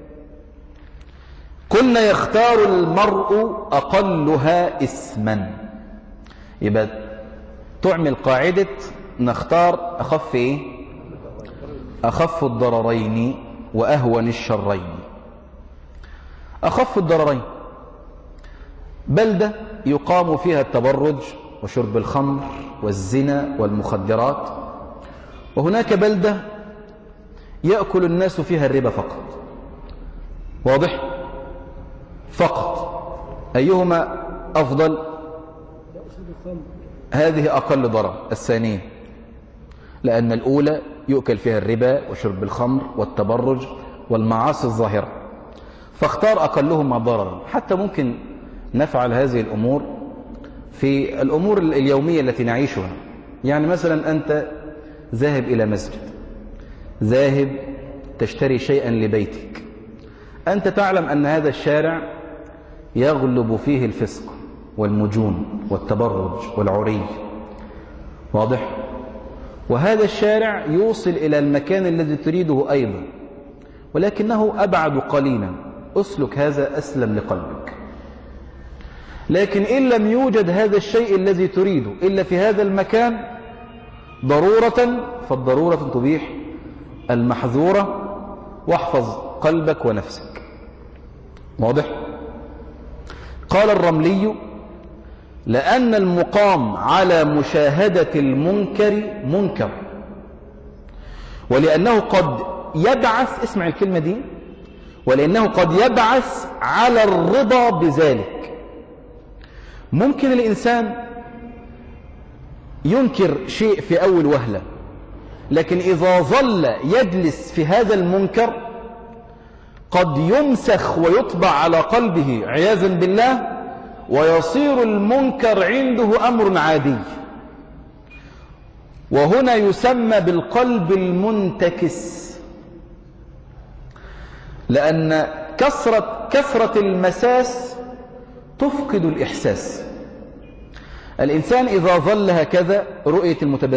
قلنا يختار المرء أقلها اسما. يبقى تعمل قاعدة نختار أخف إيه؟ أخف الضررين وأهون الشرين. أخف الضررين بلدة يقام فيها التبرج وشرب الخمر والزنا والمخدرات، وهناك بلدة يأكل الناس فيها الربا فقط. واضح؟ فقط. أيهما أفضل؟ هذه أقل ضرر، الثانية، لأن الأولى يؤكل فيها الربا وشرب الخمر والتبرج والمعاصي الظاهرة، فاختار أقلهما ضررا. حتى ممكن نفعل هذه الأمور في الأمور اليومية التي نعيشها. يعني مثلا أنت ذاهب إلى مسجد، ذاهب تشتري شيئا لبيتك، أنت تعلم أن هذا الشارع يغلب فيه الفسق والمجون والتبرج والعري. واضح؟ وهذا الشارع يوصل إلى المكان الذي تريده أيضا، ولكنه أبعد قليلا. أسلك هذا أسلم لقلبك. لكن إن لم يوجد هذا الشيء الذي تريده إلا في هذا المكان ضرورة، فالضرورة تبيح المحظورة، واحفظ قلبك ونفسك. واضح؟ قال الرملي: لأن المقام على مشاهدة المنكر منكر، ولأنه قد يبعث، اسمع الكلمة دي، ولأنه قد يبعث على الرضا بذلك. ممكن الإنسان ينكر شيء في أول وهلة، لكن إذا ظل يجلس في هذا المنكر قد يمسخ ويطبع على قلبه عياذا بالله، ويصير المنكر عنده أمر عادي. وهنا يسمى بالقلب المنتكس، لأن كثرة المساس تفقد الإحساس. الإنسان إذا ظل هكذا رؤية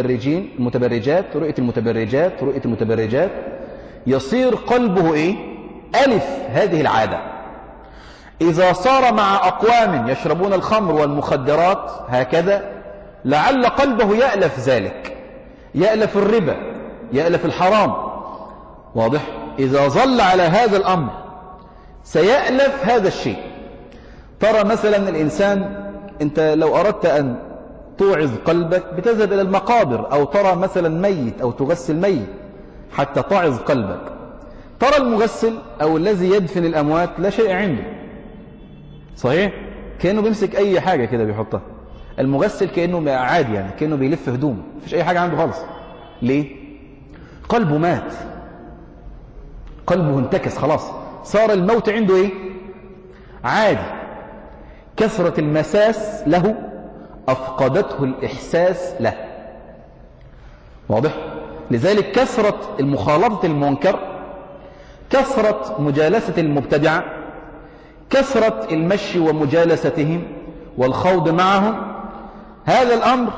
المتبرجات يصير قلبه إيه؟ ألف هذه العادة. إذا صار مع أقوام يشربون الخمر والمخدرات هكذا، لعل قلبه يألف ذلك، يألف الربا، يألف الحرام. واضح؟ إذا ظل على هذا الأمر سيألف هذا الشيء. ترى مثلا الإنسان، أنت لو أردت أن توعظ قلبك بتذهب إلى المقابر، أو ترى مثلا ميت أو تغسل ميت، حتى تعظ قلبك. ترى المغسل أو الذي يدفن الأموات لا شيء عنده، صحيح؟ كأنه بيمسك أي حاجة كده بيحطها. المغسل كأنه عادي، يعني كأنه بيلف هدوم، مفيش أي حاجة عنده خالص. ليه؟ قلبه مات، قلبه انتكس خلاص، صار الموت عنده إيه؟ عادي. كثرة المساس له أفقدته الإحساس له. واضح؟ لذلك كثرة المخالطة المنكر، كثرة مجالسة المبتدعة، كثرة المشي ومجالستهم والخوض معهم، هذا الأمر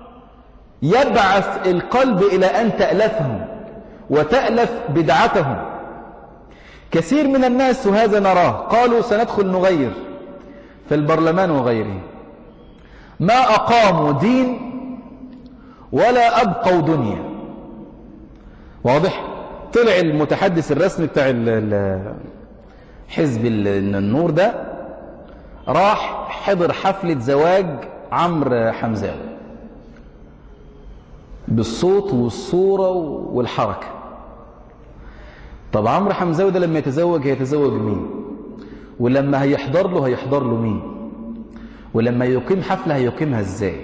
يبعث القلب إلى أن تألفهم وتألف بدعتهم. كثير من الناس وهذا نراه قالوا سندخل نغير في البرلمان وغيره، ما أقاموا دين ولا أبقوا دنيا. واضح؟ طلع المتحدث الرسمي بتاع حزب النور ده، راح حضر حفلة زواج عمرو حمزاوي بالصوت والصورة والحركة. طب عمرو حمزاوي ده لما يتزوج هيتزوج مين؟ ولما هيحضر له مين؟ ولما يقيم حفلة هيقيمها ازاي؟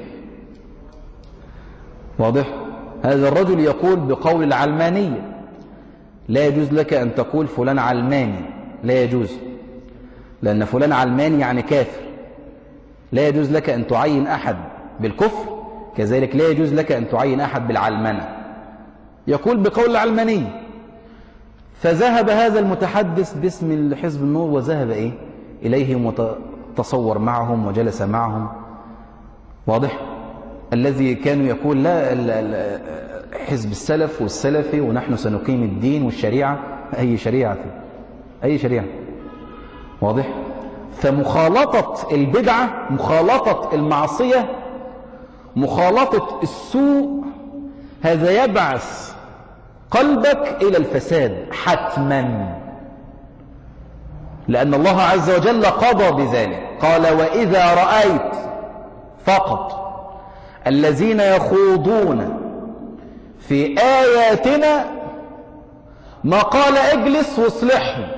واضح؟ هذا الرجل يقول بقول العلمانية، لا يجوز لك أن تقول فلان علماني، لا يجوز، لأن فلان علماني يعني كافر. لا يجوز لك أن تعين أحد بالكفر، كذلك لا يجوز لك أن تعين أحد بالعلمنة. يقول بقول العلمانية. فذهب هذا المتحدث باسم حزب النور وذهب إليهم وتصور معهم وجلس معهم. واضح؟ الذي كانوا يقول لا حزب السلف والسلفي ونحن سنقيم الدين والشريعة. أي شريعة؟ أي شريعة؟ واضح؟ فمخالطة البدعة، مخالطة المعصية، مخالطة السوء، هذا يبعث قلبك إلى الفساد حتما، لأن الله عز وجل قضى بذلك. قال وإذا رأيت فقط الذين يخوضون في آياتنا ما قال اجلس واصلحهم،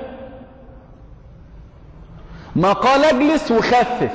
ما قال اجلس وخفف،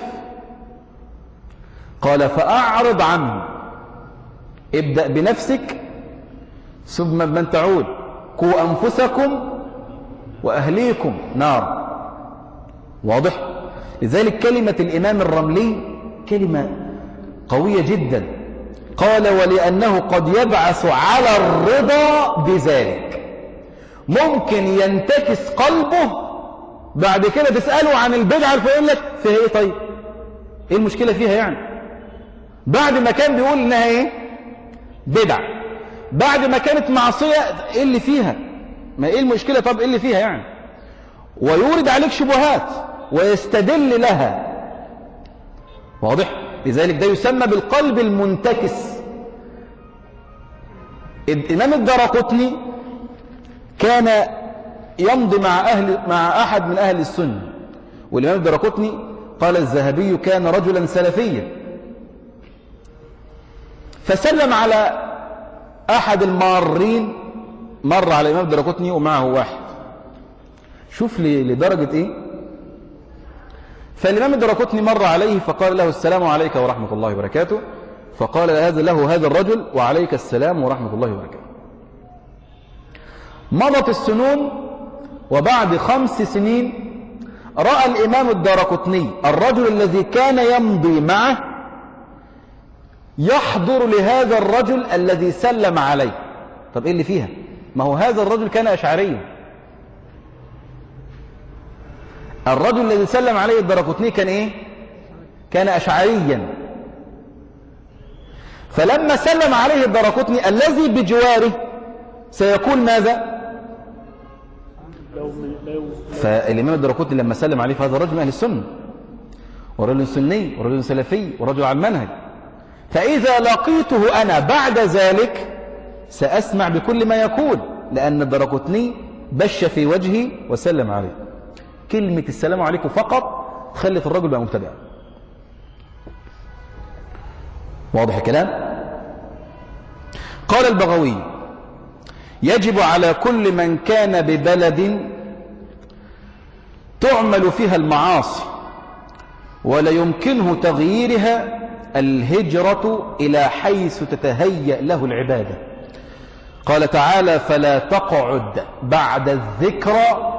قال فأعرض عنه، ابدأ بنفسك ثم من تعود، قوا أنفسكم وأهليكم نار. واضح؟ لذلك كلمة الإمام الرملي كلمة قوية جدا. قال ولأنه قد يبعث على الرضا بذلك. ممكن ينتكس قلبه بعد كده تسأله عن البدعة فيقول لك فيها ايه؟ طيب ايه المشكلة فيها يعني؟ بعد ما كان بيقول انها ايه؟ بدعة، بعد ما كانت معصية، ايه اللي فيها؟ ما ايه المشكلة؟ طب ايه اللي فيها يعني؟ ويورد عليك شبهات ويستدل لها. واضح؟ لذلك ده يسمى بالقلب المنتكس. الإمام الدارقطني كان يمضي مع أحد من أهل السنة، والإمام الدارقطني قال الذهبي كان رجلا سلفيا، فسلم على أحد المارين، مر على الإمام الدارقطني ومعه واحد، شوف لدرجة إيه. فالإمام الدارقطني مر عليه فقال له السلام عليك ورحمة الله وبركاته، فقال له هذا الرجل وعليك السلام ورحمة الله وبركاته. مضت السنون، وبعد 5 سنين رأى الإمام الدارقطني الرجل الذي كان يمضي معه يحضر لهذا الرجل الذي سلم عليه. طب إيه اللي فيها؟ ما هو هذا الرجل كان أشعريا. الرجل الذي سلم عليه الدارقطني كان إيه؟ كان أشعريا. فلما سلم عليه الدارقطني الذي بجواره سيقول ماذا؟ فالإمام الدارقطني لما سلم عليه فهذا الرجل من أهل السنة، ورجل سني ورجل سلفي ورجل على المنهج، فإذا لقيته أنا بعد ذلك سأسمع بكل ما يقول، لأن الدارقطني بش في وجهي وسلم عليه. كلمة السلام عليكم فقط خلت الرجل بقى مبتدع. واضح الكلام؟ قال البغوي يجب على كل من كان ببلد تعمل فيها المعاصي ولا يمكنه تغييرها الهجرة إلى حيث تتهيأ له العبادة. قال تعالى: فلا تقعد بعد الذكرى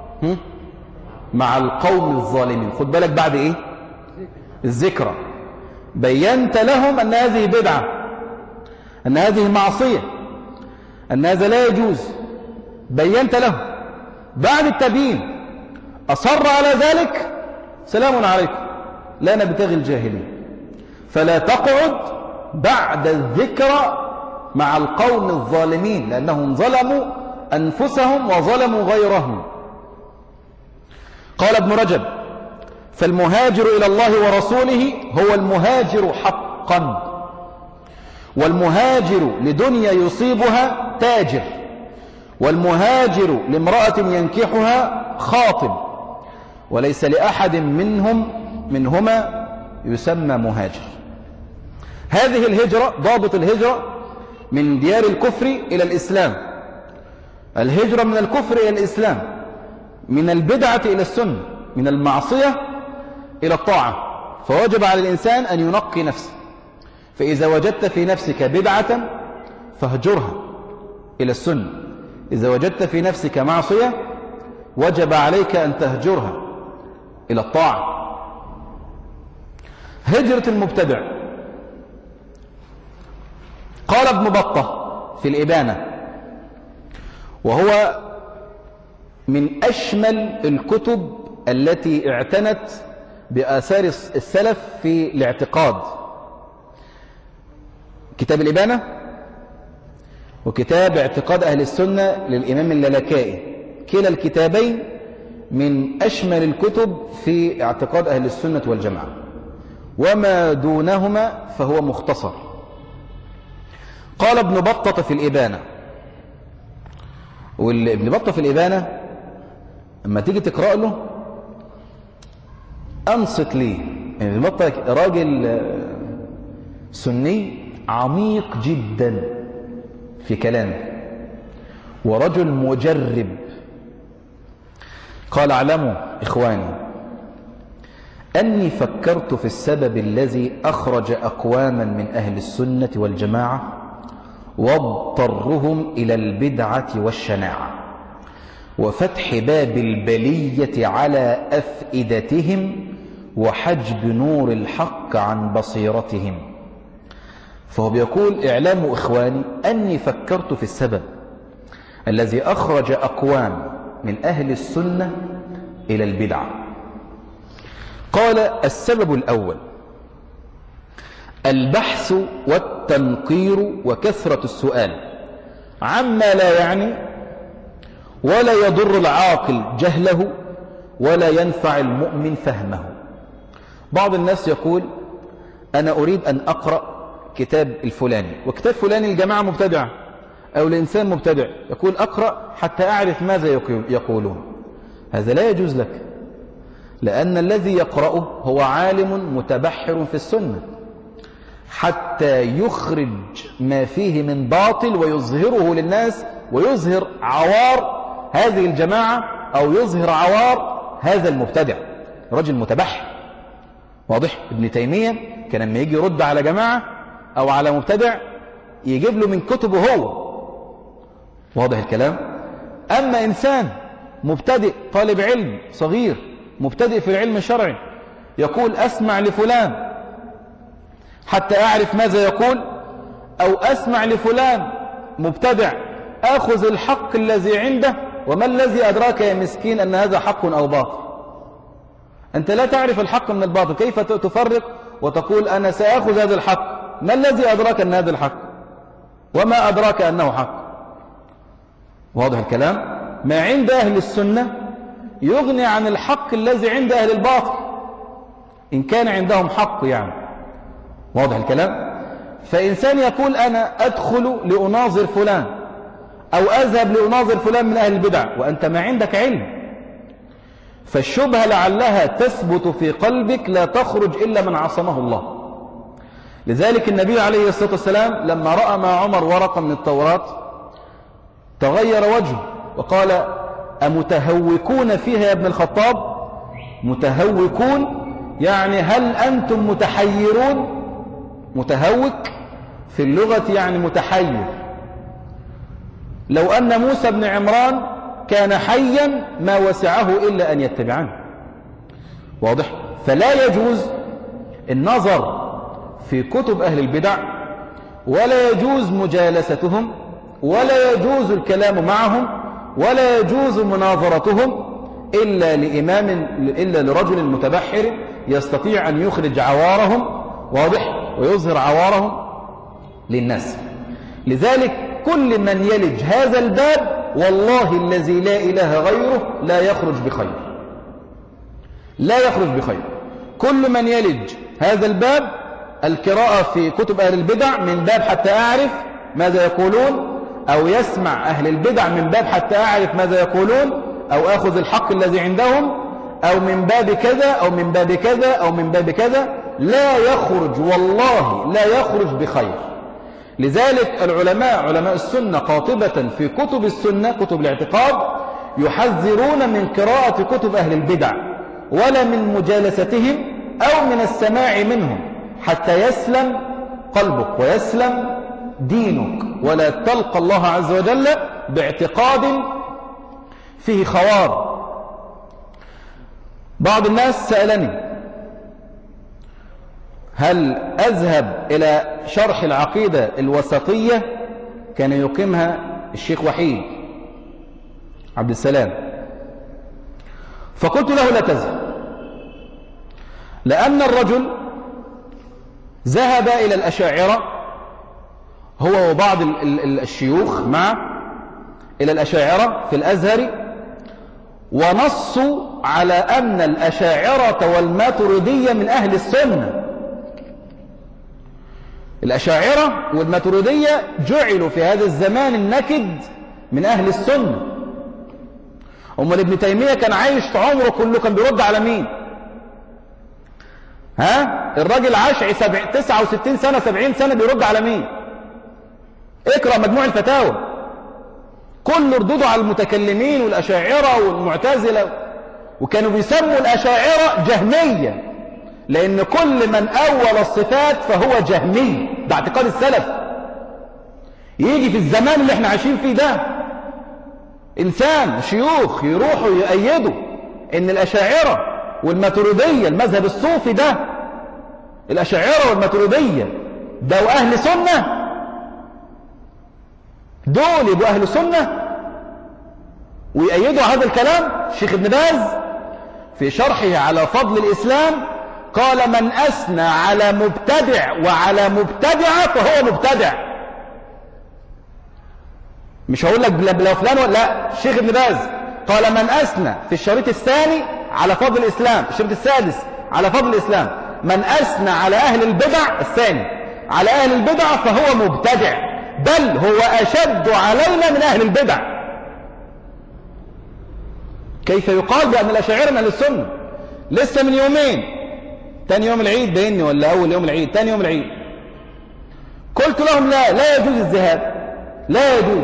مع القوم الظالمين. خد بالك بعد إيه؟ الذكرى. بينت لهم أن هذه بدعة، أن هذه معصية، أن هذا لا يجوز، بينت لهم. بعد التبيين أصر على ذلك، سلام عليكم، لا نبتغي الجاهلين. فلا تقعد بعد الذكرى مع القوم الظالمين، لأنهم ظلموا أنفسهم وظلموا غيرهم. قال ابن رجب: فالمهاجر إلى الله ورسوله هو المهاجر حقا، والمهاجر لدنيا يصيبها تاجر، والمهاجر لامرأة ينكحها خاطب، وليس لأحد منهما يسمى مهاجر. هذه الهجرة، ضابط الهجرة من ديار الكفر إلى الإسلام، الهجرة من الكفر إلى الإسلام، من البدعة إلى السنة، من المعصية إلى الطاعة. فوجب على الإنسان أن ينقي نفسه. فإذا وجدت في نفسك بدعة فاهجرها إلى السنة، إذا وجدت في نفسك معصية وجب عليك أن تهجرها إلى الطاعة. هجرة المبتدع. قال ابن بطة في الإبانة، وهو من أشمل الكتب التي اعتنت بآثار السلف في الاعتقاد، كتاب الإبانة وكتاب اعتقاد أهل السنة للإمام اللالكائي، كلا الكتابين من أشمل الكتب في اعتقاد أهل السنة والجماعة، وما دونهما فهو مختصر. قال ابن بطة في الإبانة، وابن بطة في الإبانة لما تيجي تقرأ له أنصت ليه، يعني ابن بطة راجل سني عميق جدا في كلامه ورجل مجرب. قال: اعلموا إخواني أني فكرت في السبب الذي أخرج أقواما من أهل السنة والجماعة واضطرهم إلى البدعة والشناعة وفتح باب البلية على أفئدتهم وحجب نور الحق عن بصيرتهم. فهو بيقول: اعلموا إخواني أني فكرت في السبب الذي أخرج أقوام من أهل السنة إلى البدعة. قال: السبب الأول البحث والتنقير وكثرة السؤال عما لا يعني ولا يضر العاقل جهله ولا ينفع المؤمن فهمه. بعض الناس يقول: أنا أريد أن أقرأ كتاب الفلاني، وكتاب فلاني الجماعة مبتدعة أو الإنسان مبتدع، يقول: أقرأ حتى أعرف ماذا يقولون. هذا لا يجوز لك، لأن الذي يقرأه هو عالم متبحر في السنة حتى يخرج ما فيه من باطل ويظهره للناس، ويظهر عوار هذه الجماعة أو يظهر عوار هذا المبتدع، رجل متبحر. واضح؟ ابن تيمية كان لما يجي يرد على جماعة أو على مبتدع يجيب له من كتبه هو. واضح الكلام؟ أما إنسان مبتدئ طالب علم صغير مبتدئ في العلم الشرعي يقول: أسمع لفلان حتى أعرف ماذا يقول، أو أسمع لفلان مبتدع أخذ الحق الذي عنده، وما الذي أدراك يا مسكين أن هذا حق أو باطل؟ أنت لا تعرف الحق من الباطل، كيف تفرق وتقول أنا سأخذ هذا الحق؟ ما الذي أدراك أن هذا الحق؟ وما أدراك أنه حق؟ واضح الكلام؟ ما عند أهل السنة يغني عن الحق الذي عند أهل الباطل إن كان عندهم حق يعني. واضح الكلام؟ فإنسان يقول: أنا أدخل لأناظر فلان أو أذهب لأناظر فلان من أهل البدع، وأنت ما عندك علم، فالشبهة لعلها تثبت في قلبك لا تخرج إلا من عصمه الله. لذلك النبي عليه الصلاة والسلام لما رأى مع عمر ورقة من التوراة تغير وجهه وقال: أمتهوكون فيها يا ابن الخطاب؟ متهوكون يعني هل أنتم متحيرون؟ متهوك في اللغة يعني متحير. لو أن موسى بن عمران كان حيا ما وسعه إلا أن يتبعني. واضح؟ فلا يجوز النظر في كتب أهل البدع، ولا يجوز مجالستهم، ولا يجوز الكلام معهم، ولا يجوز مناظرتهم إلا لرجل متبحر يستطيع أن يخرج عوارهم، واضح، ويظهر عوارهم للناس. لذلك كل من يلج هذا الباب والله الذي لا إله غيره لا يخرج بخير، لا يخرج بخير. كل من يلج هذا الباب، القراءة في كتب أهل البدع من باب حتى أعرف ماذا يقولون، أو يسمع أهل البدع من باب حتى أعرف ماذا يقولون، أو أخذ الحق الذي عندهم، أو من باب كذا أو من باب كذا أو من باب كذا، لا يخرج، والله لا يخرج بخير. لذلك العلماء، علماء السنة قاطبة في كتب السنة، كتب الاعتقاد، يحذرون من قراءة كتب أهل البدع ولا من مجالستهم أو من السماع منهم، حتى يسلم قلبك ويسلم دينك، ولا تلقى الله عز وجل باعتقاد فيه خوار. بعض الناس سألني: هل أذهب إلى شرح العقيدة الوسطية؟ كان يقيمها الشيخ وحيد عبد السلام. فقلت له: لا تذهب، لأن الرجل ذهب إلى الأشاعرة هو وبعض الشيوخ معه إلى الأشاعرة في الأزهر، ونصوا على أن الأشاعرة والماتريدية من أهل السنة. الأشاعرة والماتريدية جعلوا في هذا الزمان النكد من أهل السنة. أمال ابن تيمية كان عايش عمره كله كان بيرد على مين؟ الراجل عاش 69 سنة 70 سنة بيرد على مين؟ اقرأ مجموع الفتاوى، كل ردوده على المتكلمين والأشاعرة والمعتزلة، وكانوا بيسموا الأشاعرة جهمية، لأن كل من أول الصفات فهو جهمي. ده اعتقاد السلف. يجي في الزمان اللي احنا عايشين فيه ده إنسان شيوخ يروحوا يؤيدوا إن الأشاعرة والماتريدية، المذهب الصوفي ده، الأشاعرة والماتريدية ده وأهل سنة، دول يبقوا أهل سنة ويأيدوا هذا الكلام. الشيخ ابن باز في شرحه على فضل الإسلام قال: من أثنى على مبتدع وعلى مبتدعة فهو مبتدع. مش هقول لك بلا فلان، لا، الشيخ ابن باز قال: من أثنى في الشريط الثاني على فضل الإسلام، الشريط السادس على فضل الإسلام، من أثنى على أهل البدع، الثاني على أهل البدع فهو مبتدع، بل هو أشد علينا من أهل البدع. كيف يقال بأن الأشاعرة من أهل السنة؟ لسه من يومين، تاني يوم العيد بيني ولا أول يوم العيد، تاني يوم العيد، قلت لهم: لا يجوز الذهاب، لا يجوز.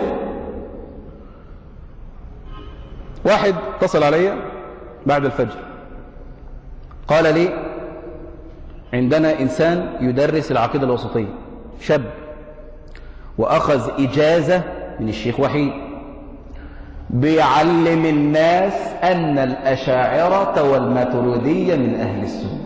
واحد اتصل علي بعد الفجر قال لي: عندنا إنسان يدرس العقيدة الوسطية، شاب، وأخذ إجازة من الشيخ وحيد، بيعلم الناس أن الأشاعرة والماتريدية من أهل السنة.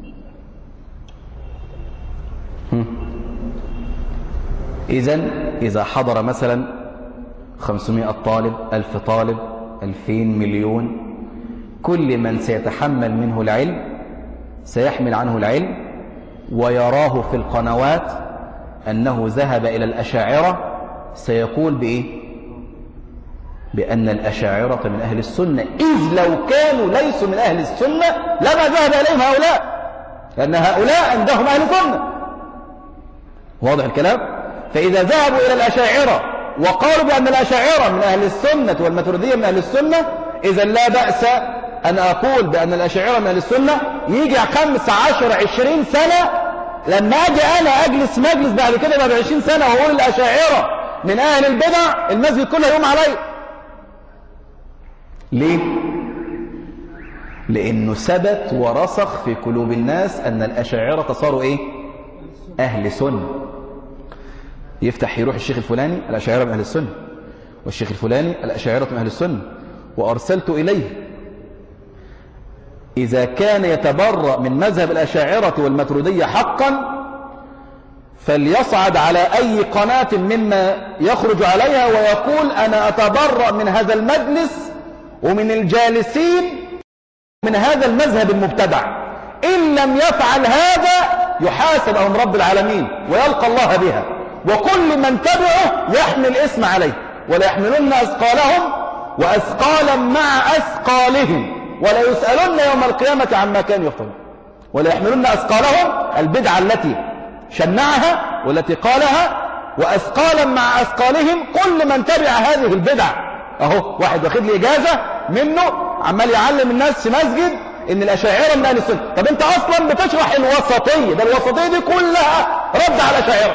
إذا حضر مثلا 500 طالب، 1000 طالب، 2000 مليون، كل من سيتحمل منه العلم سيحمل عنه العلم، ويراه في القنوات أنه ذهب إلى الأشاعرة، سيقول بإيه؟ بأن الأشاعرة من أهل السنة، إذ لو كانوا ليسوا من أهل السنة لما ذهب إليهم هؤلاء، لأن هؤلاء عندهم أهل سنة. واضح الكلام؟ فإذا ذهبوا إلى الأشاعرة وقالوا بأن الأشاعرة من أهل السنة والماتريدية من أهل السنة، إذا لا بأس أن أقول بأن الأشاعرة من أهل السنة. يجي 15 20 سنة لما أجي أنا أجلس مجلس بعد كده بعد 20 سنة وأقول الأشاعرة من أهل البدع المسجد كله يقوم عليه. ليه؟ لأنه ثبت ورسخ في قلوب الناس أن الأشاعرة صاروا إيه؟ أهل سنة. يفتح يروح الشيخ الفلاني الأشاعرة من أهل السنة، والشيخ الفلاني الأشاعرة من أهل السنة، وأرسلت إليه إذا كان يتبرأ من مذهب الأشاعرة والماتريدية حقا فليصعد على أي قناة مما يخرج عليها ويقول أنا أتبرأ من هذا المجلس ومن الجالسين من هذا المذهب المبتدع. إن لم يفعل هذا يحاسب أمام رب العالمين ويلقى الله بها، وكل من تبعه يحمل اسم عليه، ولا يحملن أثقالهم وأثقالا مع أثقالهم ولا يسألن يوم القيامة عما كانوا يفترون. ولا يحملن أثقالهم البدعة التي شنعها والتي قالها، وأثقالا مع أثقالهم كل من تبع هذه البدع. أهو واحد واخد لي إجازة منه عمال يعلم الناس في مسجد إن الأشاعرة من أهل السنة. طب أنت أصلا بتشرح الوسطية، ده الوسطية دي كلها رد على الأشاعرة.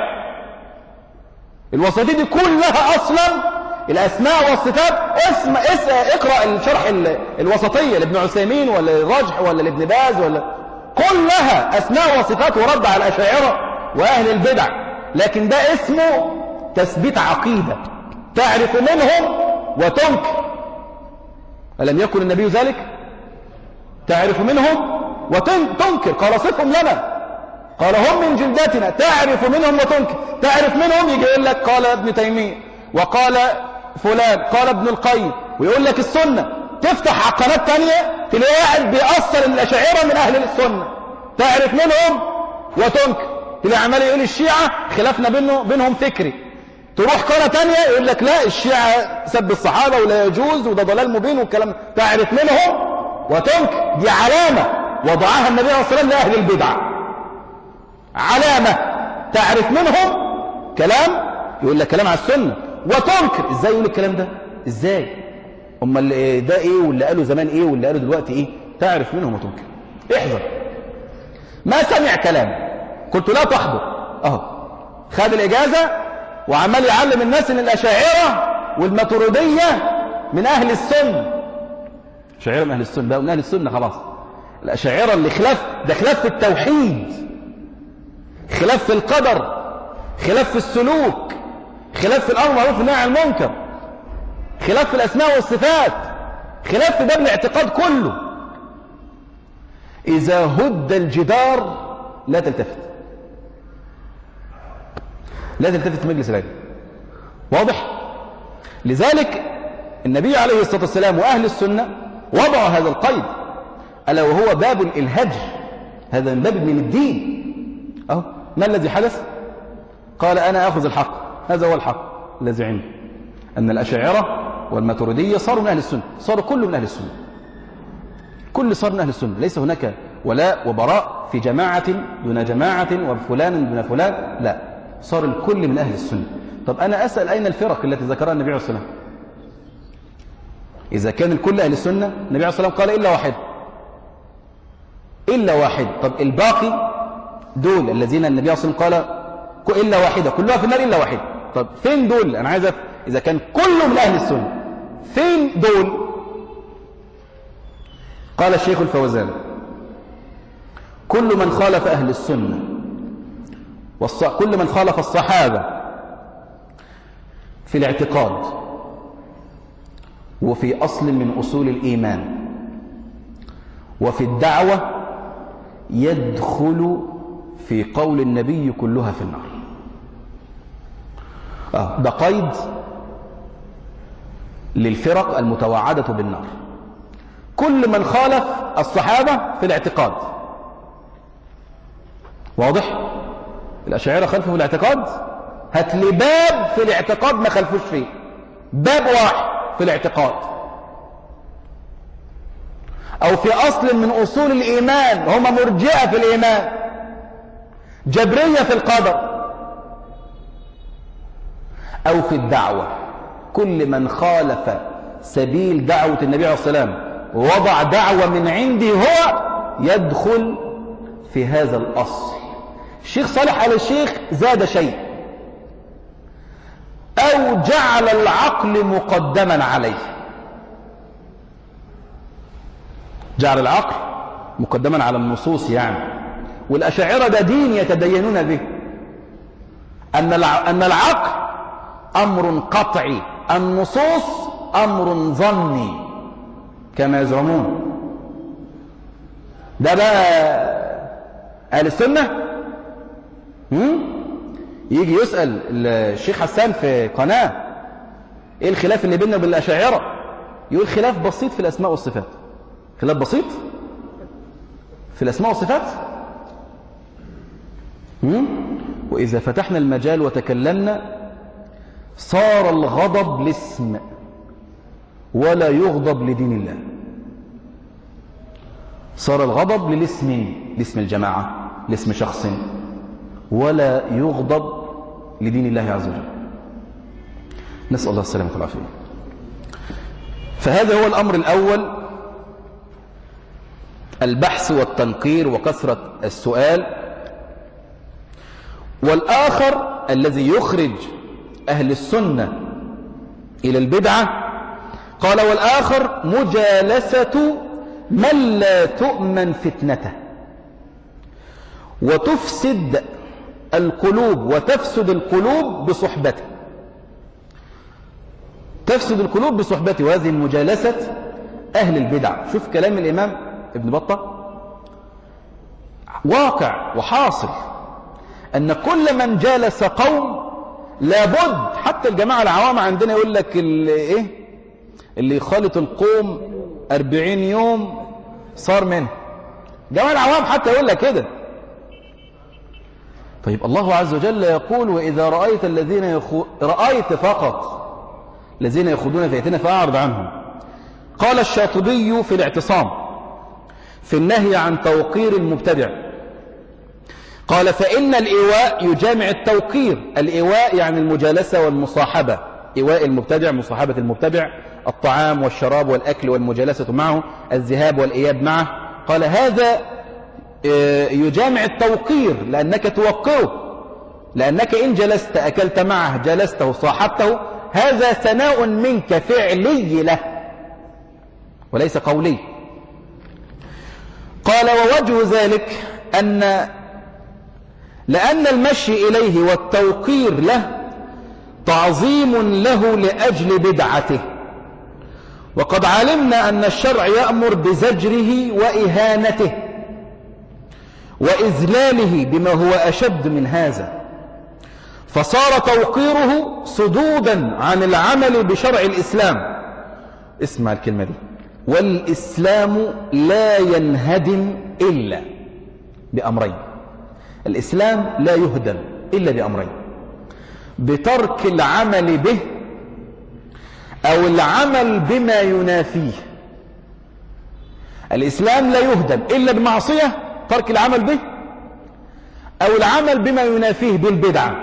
الوسطية دي كلها أصلا الأسماء والصفات اقرأ الشرح الوسطية لابن عثيمين ولا الراجح ولا لابن باز ولا كلها أسماء وصفات ورد على الأشاعرة وأهل البدع. لكن ده اسمه تثبيت عقيدة، تعرف منهم وتنكر. ألم يكن النبي ذلك؟ تعرف منهم وتنكر. قال صفهم لنا، قال هم من جلدتنا، تعرف منهم وتنكر. تعرف منهم يجي يقول لك قال ابن تيمية وقال فلان قال ابن القيم ويقول لك السنة. تفتح على قناة تانية تلاقيه قاعد بيأصل الأشاعرة من أهل السنة. تعرف منهم وتنكر. تلاقي عمال يقول الشيعة خلافنا بينهم فكري. تروح قناة تانية يقول لك لا الشيعة سب الصحابة ولا يجوز وده ضلال مبين والكلام. تعرف منهم وتنكر. دي علامة وضعها النبي صلى الله عليه وسلم لأهل البدع، علامة. تعرف منهم كلام يقول لك كلام على السنة وتنكر. ازاي يقول الكلام ده؟ ازاي؟ امال ده ايه واللي قاله زمان ايه واللي قاله دلوقتي ايه؟ تعرف منهم وتنكر. احذر. ما سمع كلام قلت لا تحضر، اهو خد الاجازة وعمال يعلم الناس ان الاشاعرة والماتريدية من اهل السنة. اشاعرة من اهل السنة بقى، من اهل السنة خلاص. الاشاعرة اللي ده خلاف في التوحيد، خلاف في القدر، خلاف في السلوك، خلاف في الأمر بالمعروف والنهي عن المنكر، خلاف في الأسماء والصفات، خلاف في باب الاعتقاد كله. إذا هد الجدار لا تلتفت، لا تلتفت في مجلس العلم. واضح؟ لذلك النبي عليه الصلاة والسلام وأهل السنة وضعوا هذا القيد، ألا وهو باب الهجر. هذا من باب من الدين. أهو ما الذي حدث؟ قال أنا أخذ الحق. هذا هو الحق الذي عندي، أن الأشاعرة والماتريدية صاروا من أهل السنة، صاروا كله من أهل السنة، كل صار من أهل السنة. ليس هناك ولاء وبراء في جماعة دون جماعة وفلان دون فلان، لا، صار الكل من أهل السنة. طب أنا أسأل أين الفرق التي ذكرها النبي عليه الصلاة والسلام؟ إذا كان الكل أهل السنة النبي عليه الصلاة والسلام قال إلا واحد، إلا واحد. طب الباقي دول الذين النبي عليه الصلاة والسلام قال إلا واحدة كلها في النار إلا واحد، طب فين دول؟ أنا عايز إذا كان كله من أهل السنة فين دول؟ قال الشيخ الفوزان كل من خالف أهل السنة كل من خالف الصحابة في الاعتقاد وفي أصل من أصول الإيمان وفي الدعوة يدخل في قول النبي كلها في النار. ده قيد للفرق المتوعدة بالنار. كل من خالف الصحابة في الاعتقاد. واضح؟ الأشاعرة خلفوا في الاعتقاد، هات لي باب في الاعتقاد ما خلفوش فيه، باب واحد في الاعتقاد أو في أصل من أصول الإيمان. هم مرجئة في الإيمان، جبرية في القدر، أو في الدعوة. كل من خالف سبيل دعوة النبي عليه الصلاة والسلام ووضع دعوة من عنده هو يدخل في هذا الأصل. الشيخ صالح آل الشيخ زاد شيء، أو جعل العقل مقدما عليه. جعل العقل مقدما على النصوص يعني. والأشاعرة ده دين يتدينون به، أن العقل أمر قطعي، النصوص أمر ظني كما يزعمون. ده بقى أهل السنة يجي يسأل الشيخ حسان في قناة إيه الخلاف اللي بيننا وبين الأشاعرة، يقول خلاف بسيط في الأسماء والصفات. خلاف بسيط في الأسماء والصفات. وإذا فتحنا المجال وتكلمنا صار الغضب لاسم ولا يغضب لدين الله. صار الغضب للاسم، لاسم الجماعة، لاسم شخص، ولا يغضب لدين الله عز وجل. نسأل الله السلامة والعافية. فهذا هو الأمر الأول، البحث والتنقير وكثرة السؤال. والآخر الذي يخرج أهل السنة إلى البدعة، قال والآخر مجالسة من لا تؤمن فتنته وتفسد القلوب، وتفسد القلوب بصحبته. تفسد القلوب بصحبته، وهذه مجالسة أهل البدع. شوف كلام الإمام ابن بطة، واقع وحاصل أن كل من جالس قوم لابد، حتى الجماعة العوام عندنا يقول لك اللي يخالط القوم 40 يوم صار منه. جماعة العوام حتى يقول لك كده. طيب الله عز وجل يقول وإذا رأيت الذين رأيت فقط الذين يخوضون في آياتنا فأعرض عنهم. قال الشاطبي في الاعتصام في النهي عن توقير المبتدع، قال فإن الإيواء يجامع التوقير. الإيواء يعني المجالسة والمصاحبة، إيواء المبتدع، مصاحبة المبتدع، الطعام والشراب والأكل والمجالسة معه، الذهاب والإياب معه. قال هذا يجامع التوقير لأنك توقره، لأنك إن جلست أكلت معه، جلسته، صاحبته، هذا ثناء منك فعلي له وليس قولي. قال ووجه ذلك لأن المشي إليه والتوقير له تعظيم له لأجل بدعته، وقد علمنا أن الشرع يأمر بزجره وإهانته وإذلاله بما هو أشد من هذا، فصار توقيره صدودا عن العمل بشرع الإسلام. اسمع الكلمة دي، والإسلام لا ينهدم إلا بأمرين. الإسلام لا يهدم إلا بأمرين: بترك العمل به أو العمل بما ينافيه. الإسلام لا يهدم إلا بمعصية، ترك العمل به، أو العمل بما ينافيه بالبدعة.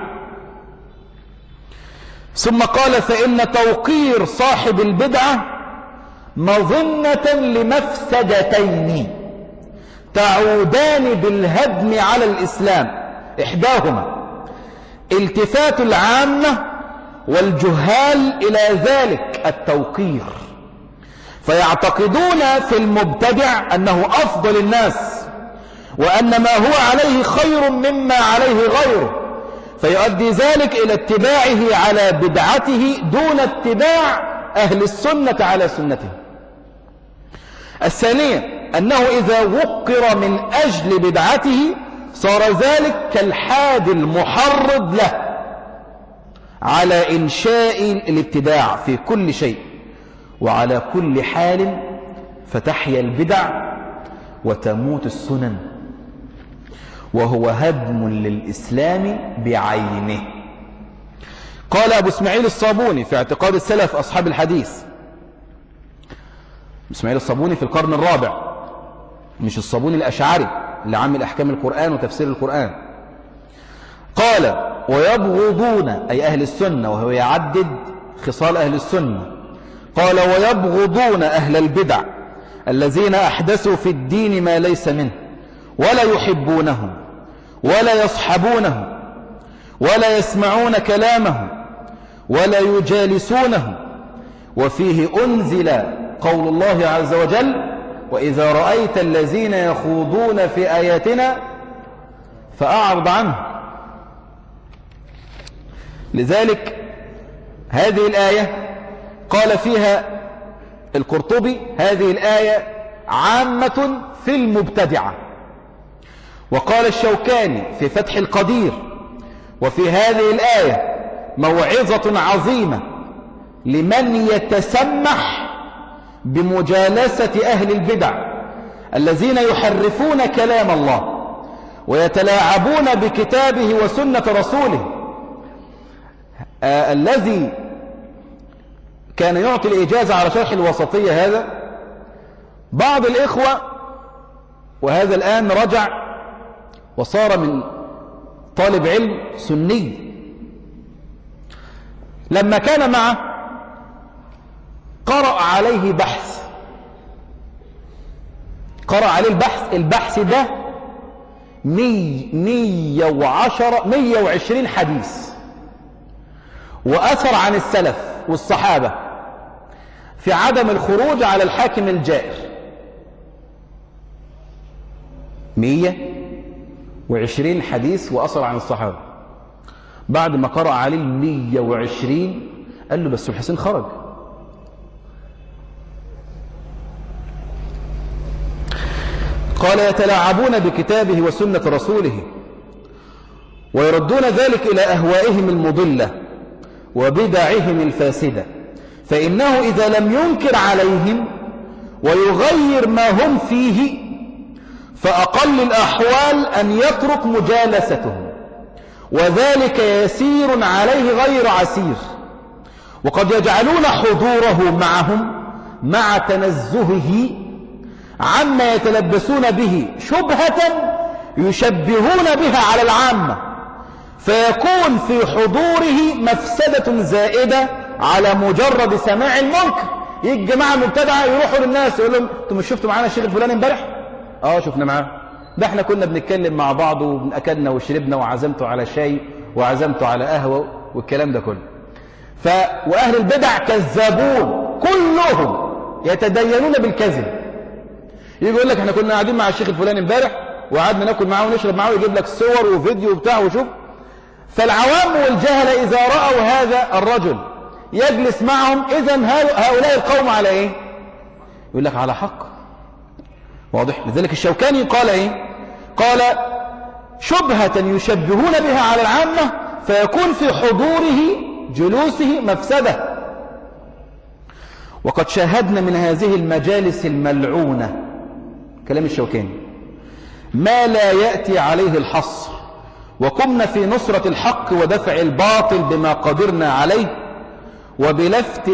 ثم قال فإن توقير صاحب البدعة مظنة لمفسدتين تعودان بالهدم على الإسلام، إحداهما التفات العامة والجهال إلى ذلك التوقير، فيعتقدون في المبتدع أنه أفضل الناس وأن ما هو عليه خير مما عليه غيره، فيؤدي ذلك إلى اتباعه على بدعته دون اتباع أهل السنة على سنته. الثانية أنه إذا وقر من أجل بدعته صار ذلك كالحاد المحرض له على إنشاء الابتداع في كل شيء وعلى كل حال، فتحيا البدع وتموت السنن، وهو هدم للإسلام بعينه. قال أبو اسماعيل الصابوني في اعتقاد السلف أصحاب الحديث، اسماعيل الصابوني في القرن الرابع، مش الصابوني الأشعري اللي عامل أحكام القرآن وتفسير القرآن. قال ويبغضون أي أهل السنة، وهو يعدد خصال أهل السنة. قال ويبغضون أهل البدع الذين أحدثوا في الدين ما ليس منه، ولا يحبونهم ولا يصحبونهم ولا يسمعون كلامهم ولا يجالسونهم. وفيه أنزل قول الله عز وجل: وإذا رأيت الذين يخوضون في آياتنا فأعرض عنه. لذلك هذه الآية قال فيها القرطبي: هذه الآية عامة في المبتدعة. وقال الشوكاني في فتح القدير: وفي هذه الآية موعظة عظيمة لمن يتسمح بمجالسة أهل البدع الذين يحرفون كلام الله ويتلاعبون بكتابه وسنة رسوله. الذي كان يعطي الإجازة على شرح الوسطية هذا بعض الإخوة، وهذا الآن رجع وصار من طالب علم سني، لما كان معه قرأ عليه بحث، قرأ عليه البحث ده 120 حديث وأثر عن السلف والصحابة في عدم الخروج على الحاكم الجائر. 120 حديث وأثر عن الصحابة. بعد ما قرأ عليه 120 قال له: بس الحسين خرج. قال: يتلاعبون بكتابه وسنة رسوله ويردون ذلك إلى أهوائهم المضلة وبدعهم الفاسدة، فإنه إذا لم ينكر عليهم ويغير ما هم فيه فأقل الأحوال أن يترك مجالستهم، وذلك يسير عليه غير عسير. وقد يجعلون حضوره معهم مع تنزهه عما يتلبسون به شبهة يشبهون بها على العامة، فيكون في حضوره مفسدة زائدة على مجرد سماع المنكر. يجي جماعة مبتدعة يروحوا للناس يقول لهم: انتوا مش شفتوا معانا الشيخ الفلاني امبارح؟ شفنا معاه، ده احنا كنا بنتكلم مع بعض وأكلنا وشربنا وعزمته على شاي وعزمته على قهوة والكلام ده كله. وأهل البدع كذابون كلهم يتدينون بالكذب. يجي يقول لك: احنا كنا قاعدين مع الشيخ الفلاني امبارح وقعدنا ناكل معاه ونشرب معاه، ويجيب لك صور وفيديو وبتاع وشوف. فالعوام والجهلة إذا رأوا هذا الرجل يجلس معهم، إذن هؤلاء القوم على إيه؟ يقول لك: على حق. واضح؟ لذلك الشوكاني قال إيه؟ قال: شبهة يشبهون بها على العامة فيكون في حضوره جلوسه مفسدة. وقد شاهدنا من هذه المجالس الملعونة، كلام الشوكاني، ما لا يأتي عليه الحصر، وقمنا في نصرة الحق ودفع الباطل بما قدرنا عليه وباللفت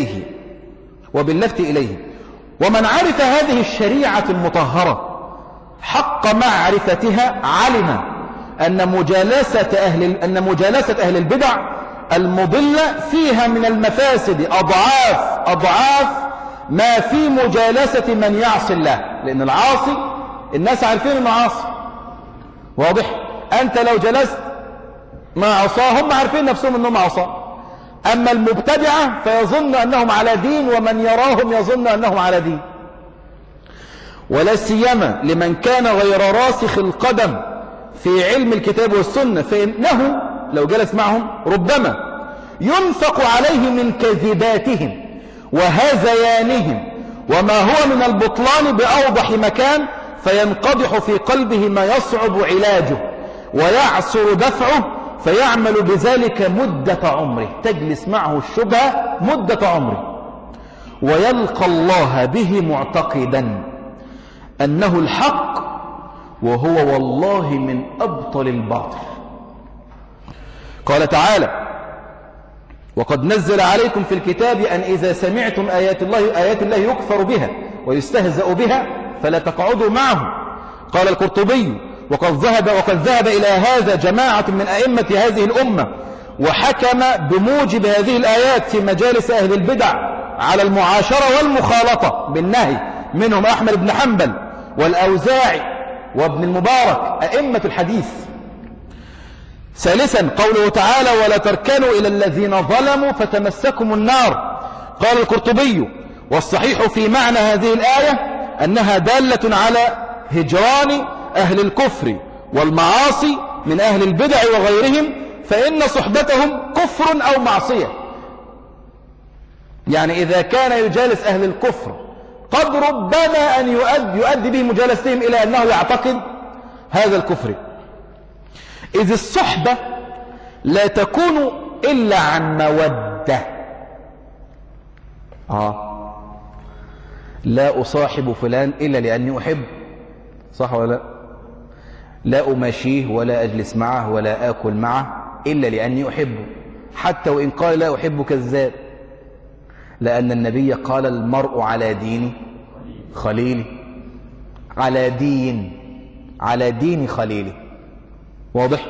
إليه. ومن عرف هذه الشريعة المطهرة حق معرفتها علم أن مجالسة أهل البدع المضلة فيها من المفاسد أضعاف ما في مجالسة من يعصي الله. لأن العاصي الناس عارفين انه عاصي، واضح؟ أنت لو جلست مع عصاه هم عارفين نفسهم أنهم عصاه. أما المبتدعة فيظن أنهم على دين، ومن يراهم يظن أنهم على دين. ولا سيما لمن كان غير راسخ القدم في علم الكتاب والسنة، فإنه لو جلس معهم ربما ينفق عليه من كذباتهم وهذيانهم وما هو من البطلان بأوضح مكان، فينقضح في قلبه ما يصعب علاجه ويعسر دفعه، فيعمل بذلك مدة عمره. تجلس معه الشبهة مدة عمره، ويلقى الله به معتقدا أنه الحق، وهو والله من أبطل الباطل. قال تعالى: وقد نزل عليكم في الكتاب أن إذا سمعتم آيات الله يكفر بها ويستهزأ بها فلا تقعدوا معهم. قال القرطبي: وقد ذهب إلى هذا جماعة من أئمة هذه الأمة، وحكم بموجب هذه الآيات في مجالس أهل البدع على المعاشرة والمخالطة بالنهي، منهم أحمد بن حنبل والأوزاعي وابن المبارك أئمة الحديث. ثالثا قوله تعالى ولا تركنوا إلى الذين ظلموا فتمسكم النار. قال القرطبي والصحيح في معنى هذه الآية أنها دالة على هجران أهل الكفر والمعاصي من أهل البدع وغيرهم، فإن صحبتهم كفر أو معصية. يعني إذا كان يجالس أهل الكفر قد ربما أن يؤدي به مجالستهم إلى أنه يعتقد هذا الكفر، إذ الصحبة لا تكون إلا عن مودة. لا أصاحب فلان إلا لأني أحب، صح ولا لا؟ لا أماشيه ولا أجلس معه ولا آكل معه إلا لأني أحبه، حتى وإن قال لا أحب كذاب، لأن النبي قال المرء على دين خليله، على دين خليله. واضح؟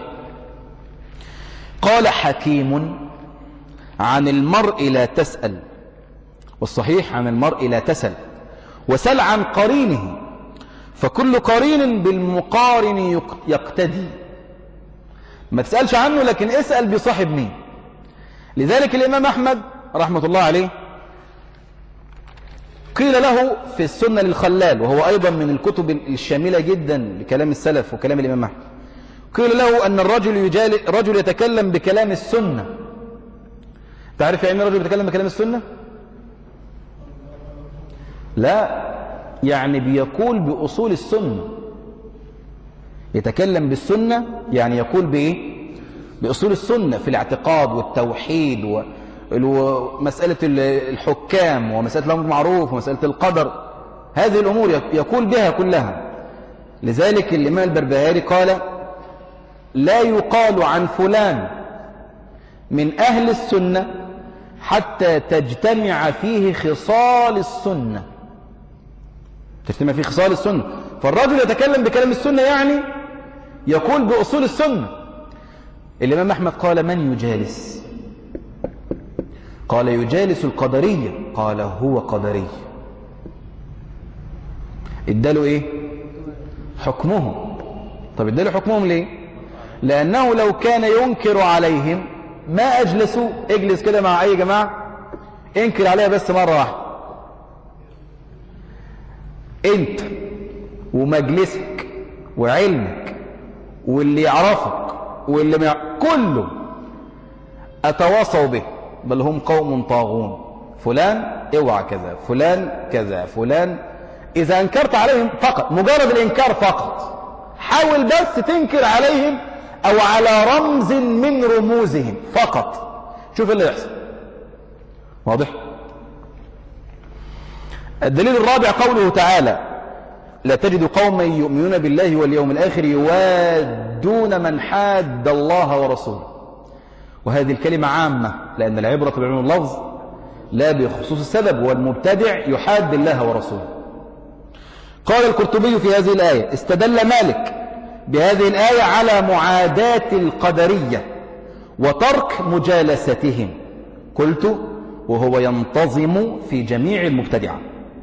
قال حكيم عن المرء لا تسأل، والصحيح عن المرء لا تسل، وسل عن قرينه، فكل قرين بالمقارن يقتدي. ما تسألش عنه لكن اسأل بصاحب مين. لذلك الإمام أحمد رحمة الله عليه قيل له في السنة للخلال، وهو أيضا من الكتب الشاملة جدا لكلام السلف وكلام الإمام أحمد، قيل له أن رجل يتكلم بكلام السنة. تعرف يعني رجل يتكلم بكلام السنة؟ لا، يعني بيقول بأصول السنة. يتكلم بالسنة يعني يقول بإيه؟ بأصول السنة في الاعتقاد والتوحيد ومسألة الحكام ومسألة الأمر بالمعروف ومسألة القدر، هذه الأمور يقول بها كلها. لذلك الإمام البربهاري قال لا يقال عن فلان من أهل السنة حتى تجتمع فيه خصال السنة. تجتمع فيه خصال السنة. فالرجل يتكلم بكلام السنة يعني يقول بأصول السنة. الإمام أحمد قال من يجالس؟ قال يجالس القدرية. قال هو قدري. اداله ايه؟ حكمهم. طب اداله حكمهم ليه؟ لأنه لو كان ينكر عليهم ما أجلسوا. اجلس كده مع أي جماعة انكر عليها بس مرة واحدة، انت ومجلسك وعلمك واللي يعرفك واللي كله أتواصوا به، بل هم قوم طاغون. فلان اوعى كذا، فلان كذا، فلان. إذا أنكرت عليهم فقط، مجرد الإنكار فقط، حاول بس تنكر عليهم أو على رمز من رموزهم فقط، شوف اللي يحصل. واضح؟ الدليل الرابع قوله تعالى لا تجد قوما يؤمنون بالله واليوم الآخر يوادون من حاد الله ورسوله. وهذه الكلمة عامة، لأن العبرة بعموم اللفظ لا بخصوص السبب، والمبتدع يحاد الله ورسوله. قال القرطبي في هذه الآية استدل مالك بهذه الآية على معاداة القدرية وترك مجالستهم. قلت وهو ينتظم في جميع المبتدعة.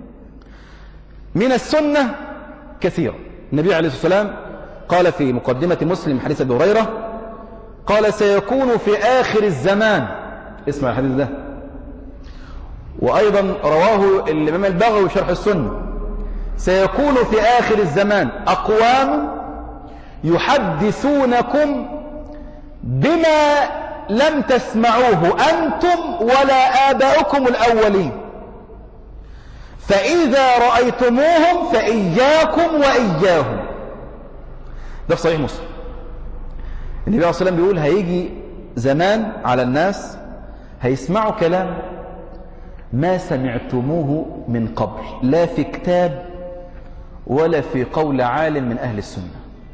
من السنة كثيرا. النبي عليه الصلاة والسلام قال في مقدمة مسلم حديث أبي هريرة قال سيكون في آخر الزمان، اسمع الحديث ده، وأيضا رواه الإمام البغوي شرح السنة، سيكون في آخر الزمان أقوام يحدثونكم بما لم تسمعوه أنتم ولا آباؤكم الأولين، فإذا رأيتموهم فإياكم وإياهم. ده في صحيح مسلم. النبي عليه الصلاة والسلام بيقول هيجي زمان على الناس هيسمعوا كلام ما سمعتموه من قبل، لا في كتاب ولا في قول عالم من أهل السنة.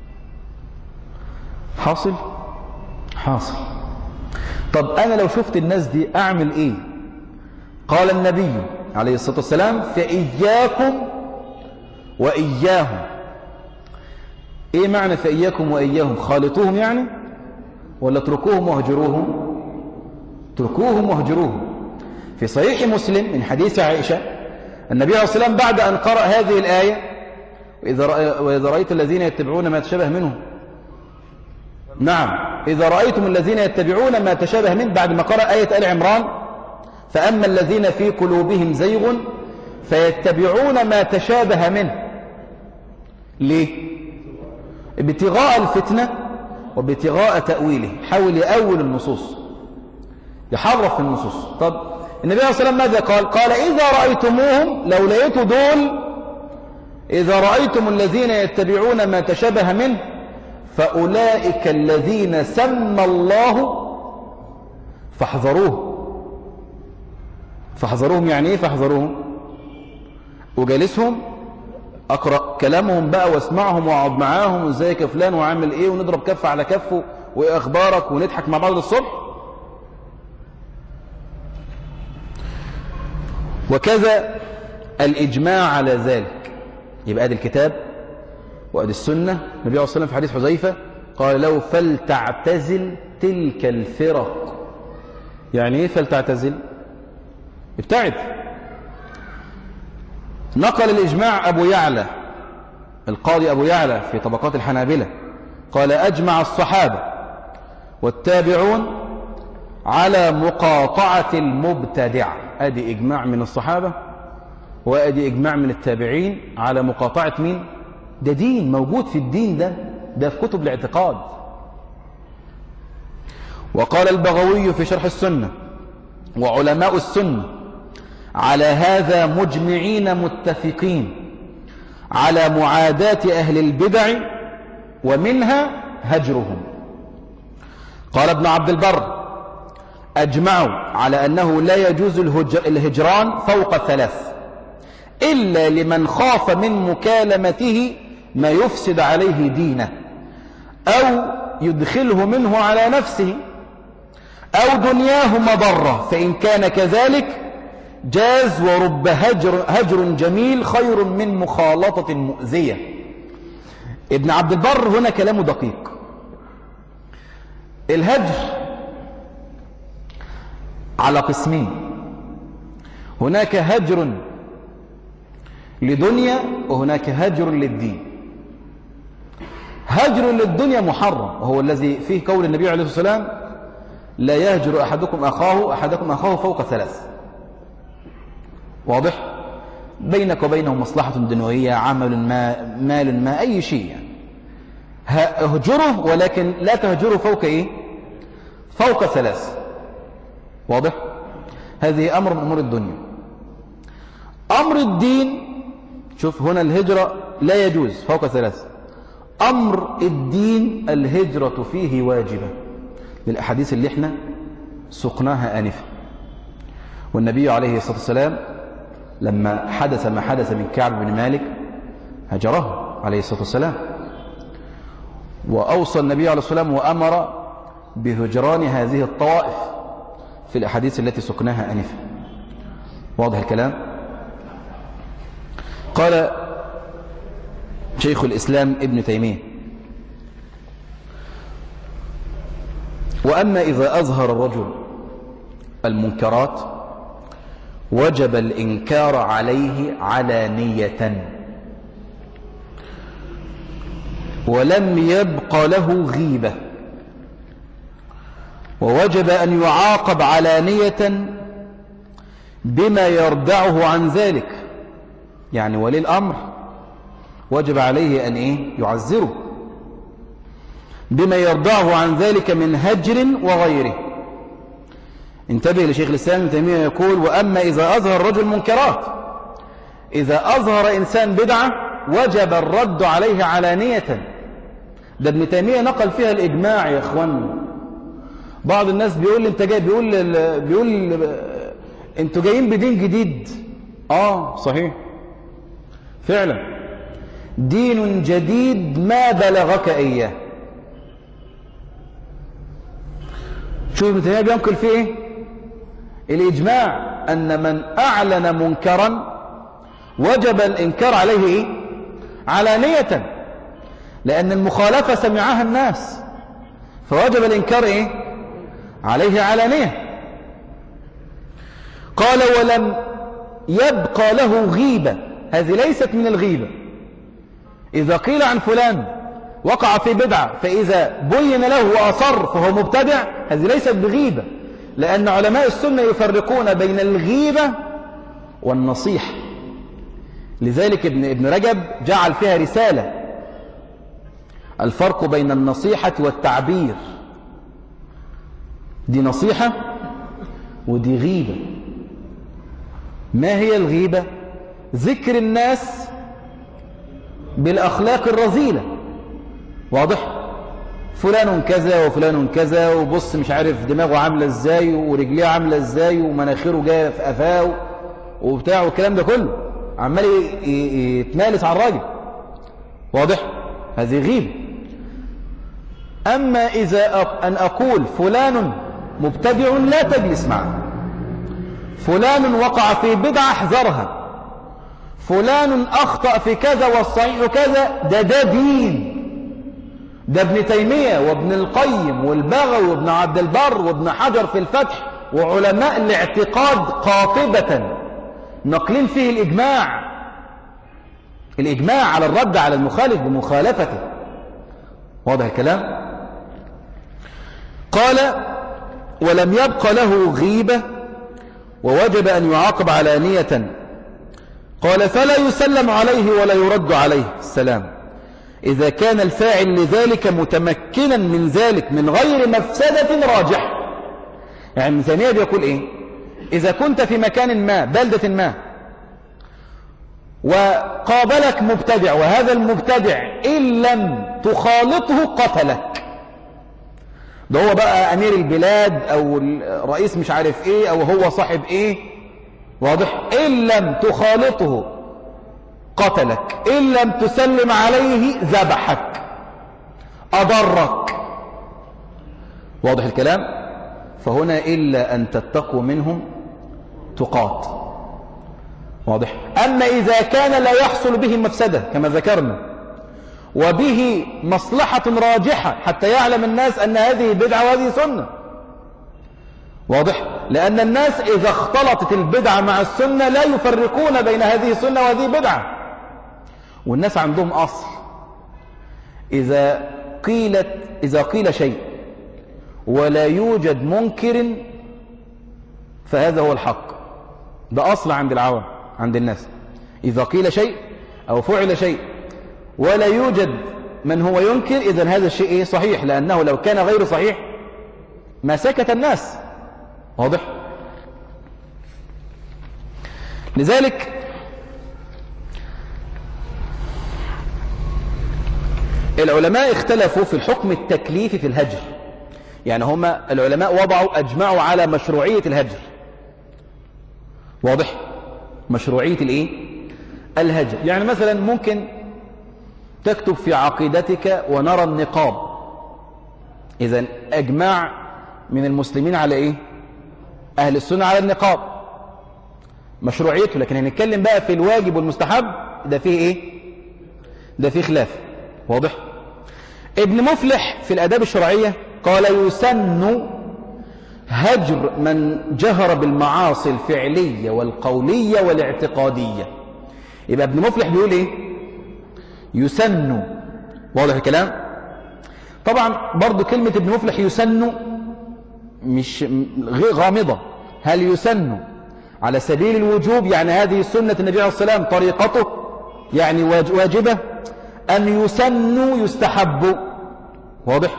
حاصل؟ حاصل. طب أنا لو شفت الناس دي أعمل إيه؟ قال النبي عليه الصلاة والسلام فإياكم وإياهم. إيه معنى فإياكم وإياهم؟ خالطوهم يعني؟ ولا اتركوهم واهجروهم؟ اتركوهم واهجروهم. في صحيح مسلم من حديث عائشة النبي عليه الصلاة والسلام بعد أن قرأ هذه الآية وإذا رأيت الذين يتبعون ما تشابه منه، نعم، إذا رأيتم الذين يتبعون ما تشابه منه، بعد ما قرأ آية آل عمران فأما الذين في قلوبهم زيغ فيتبعون ما تشابه منه. ليه؟ ابتغاء الفتنة وابتغاء تأويله، حاول يأول النصوص، يحرف في النصوص. طب النبي عليه الصلاة والسلام ماذا قال؟ قال إذا رأيتموهم، لو لقيتوا دول، إذا رأيتم الذين يتبعون ما تشابه منه فأولئك الذين سمى الله فاحذروه. فاحذروهم يعني إيه فاحذروهم؟ وجالسهم أقرأ كلامهم بقى واسمعهم وأقعد معاهم وإزيك يا فلان وعامل إيه ونضرب كف على كفه وإيه أخبارك ونضحك مع بعض الصبح. وكذا الإجماع على ذلك. يبقى ادي الكتاب وادي السنة. النبي عليه الصلاة والسلام في حديث حذيفة قال له فلتعتزل تلك الفرق. يعني ايه فلتعتزل؟ ابتعد. نقل الإجماع أبو يعلى القاضي أبو يعلى في طبقات الحنابلة قال أجمع الصحابة والتابعون على مقاطعة المبتدع. ادي إجماع من الصحابة وادي إجماع من التابعين على مقاطعة مين؟ ده دين موجود في الدين، ده في كتب الاعتقاد. وقال البغوي في شرح السنة وعلماء السنة على هذا مجمعين متفقين على معاداة أهل البدع ومنها هجرهم. قال ابن عبد البر أجمعوا على أنه لا يجوز الهجران فوق 3 إلا لمن خاف من مكالمته ما يفسد عليه دينه أو يدخله منه على نفسه أو دنياه مضرة، فإن كان كذلك جاز، ورب هجر جميل خير من مخالطة مؤذية. ابن عبد البر هنا كلامه دقيق. الهجر على قسمين، هناك هجر لدنيا وهناك هجر للدين. هجر للدنيا محرم، وهو الذي فيه قول النبي عليه الصلاة والسلام لا يهجر أحدكم أخاه فوق 3. واضح؟ بينك وبينه مصلحة دنيوية، عمل ما، مال ما، أي شيء يعني. اهجره، ولكن لا تهجره فوق إيه؟ فوق 3. واضح؟ هذه أمر من أمور الدنيا. أمر الدين، شوف هنا الهجرة لا يجوز فوق 3. أمر الدين الهجرة فيه واجبة للأحاديث اللي احنا سقناها آنفا. والنبي عليه الصلاة والسلام لما حدث ما حدث من كعب بن مالك هجره عليه الصلاة والسلام، وأوصى النبي عليه الصلاة والسلام وأمر بهجران هذه الطوائف في الأحاديث التي سقناها آنفا. واضح الكلام؟ قال شيخ الإسلام ابن تيمية وأما إذا أظهر الرجل المنكرات وجب الإنكار عليه علانية ولم يبق له غيبة، ووجب أن يعاقب علانية بما يردعه عن ذلك. يعني ولي الأمر وجب عليه أن يعزره بما يردعه عن ذلك من هجر وغيره. انتبه لشيخ الإسلام ابن تيمية يقول وأما إذا أظهر الرجل منكرات، إذا أظهر إنسان بدعة وجب الرد عليه علانية. ده ابن تيمية نقل فيها الإجماع يا إخوان. بعض الناس بيقول انت جاي، بيقول انتوا جايين بدين جديد. صحيح فعلا، دين جديد ما بلغك إياه. شوف ابن تيمية بينقل فيه ايه؟ الإجماع أن من أعلن منكرا وجب الإنكار عليه ايه؟ علانية، لأن المخالفة سمعها الناس، فوجب الإنكار ايه؟ عليه علانية. قال ولم يبقى له غيبة. هذه ليست من الغيبة. إذا قيل عن فلان وقع في بدعة فإذا بين له وأصر فهو مبتدع، هذه ليست بغيبة، لأن علماء السنة يفرقون بين الغيبة والنصيحة. لذلك ابن رجب جعل فيها رسالة: الفرق بين النصيحة والتعبير. دي نصيحة ودي غيبة. ما هي الغيبة؟ ذكر الناس بالأخلاق الرذيلة. واضح؟ فلان كذا وفلان كذا، وبص مش عارف دماغه عاملة ازاي ورجليه عاملة ازاي ومناخيره جاية في قفاه وبتاع والكلام ده كله، عمال يتمالس على الراجل. واضح؟ هذه غيبة. أما إذا أن أقول فلان مبتدع لا تجلس معه، فلان وقع في بدعة احذرها، فلان أخطأ في كذا والصحيح كذا، ده دين. ده ابن تيمية وابن القيم والبغوي وابن عبد البر وابن حجر في الفتح وعلماء الاعتقاد قاطبة نقلين فيه الإجماع على الرد على المخالف بمخالفته. واضح الكلام؟ قال: ولم يبق له غيبة ووجب أن يعاقب علانية. قال: فلا يسلم عليه ولا يرد عليه السلام إذا كان الفاعل لذلك متمكنا من ذلك من غير مفسدة راجحة. يعني ابن تيمية بيقول إيه؟ إذا كنت في مكان ما، بلدة ما، وقابلك مبتدع، وهذا المبتدع إن لم تخالطه قتلك، ده هو بقى أمير البلاد أو رئيس مش عارف إيه أو هو صاحب إيه، واضح؟ إن لم تخالطه قتلك، إن لم تسلم عليه ذبحك، أضرك. واضح الكلام؟ فهنا إلا أن تتقوا منهم تقات. واضح؟ أما إذا كان لا يحصل به مفسدة كما ذكرنا وبه مصلحة راجحة حتى يعلم الناس أن هذه بدعة وهذه سنة. واضح؟ لأن الناس إذا اختلطت البدعة مع السنة لا يفرقون بين هذه سنة وهذه بدعة. والناس عندهم أصل: إذا قيل شيء ولا يوجد منكر فهذا هو الحق. ده أصل عند العوام، عند الناس. إذا قيل شيء أو فعل شيء ولا يوجد من هو ينكر، إذن هذا الشيء إيه؟ صحيح، لأنه لو كان غير صحيح ما سكت الناس. واضح؟ لذلك العلماء اختلفوا في الحكم التكليفي في الهجر. يعني هما العلماء أجمعوا على مشروعية الهجر. واضح؟ مشروعية الإيه؟ الهجر. يعني مثلا ممكن تكتب في عقيدتك ونرى النقاب، إذن أجمع من المسلمين على إيه؟ أهل السنة على النقاب، مشروعيته. لكن هنتكلم بقى في الواجب والمستحب، ده فيه إيه؟ ده فيه خلاف. واضح؟ ابن مفلح في الآداب الشرعية قال: يسن هجر من جهر بالمعاصي الفعلية والقولية والاعتقادية. يبقى ابن مفلح بيقول إيه؟ يسن. واضح الكلام؟ طبعا برضو كلمة ابن مفلح يسن مش غير غامضة. هل يسن على سبيل الوجوب، يعني هذه سنة النبي عليه الصلاة والسلام طريقته يعني واجبة، أن يسن يستحب؟ واضح؟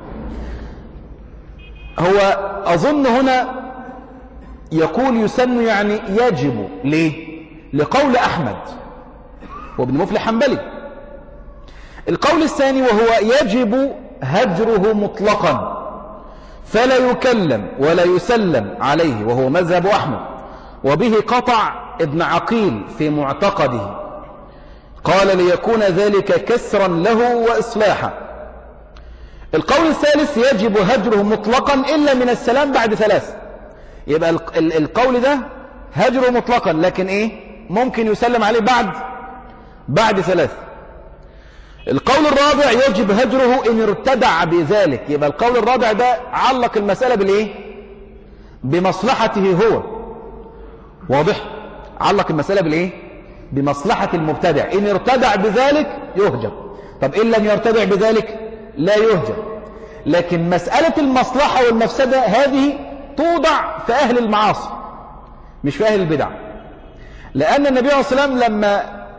هو أظن هنا يقول يسن يعني يجب. ليه؟ لقول أحمد وابن مفلح حنبلي. القول الثاني وهو يجب هجره مطلقا فلا يكلم ولا يسلم عليه، وهو مذهب أحمد، وبه قطع ابن عقيل في معتقده، قال: ليكون ذلك كسرا له وإصلاحا. القول الثالث يجب هجره مطلقا إلا من السلام بعد 3. يبقى القول ده هجره مطلقا، لكن إيه؟ ممكن يسلم عليه بعد 3. القول الرابع يجب هجره إن ارتدع بذلك. يبقى القول الرابع ده علق المسألة بالإيه؟ بمصلحته هو. واضح؟ علق المسألة بالإيه؟ بمصلحة المبتدع. إن ارتدع بذلك يهجر. طب إن لم يرتدع بذلك لا يهجر. لكن مسألة المصلحة والمفسدة هذه توضع في أهل المعاصي مش في أهل البدع، لأن النبي عليه الصلاة والسلام لما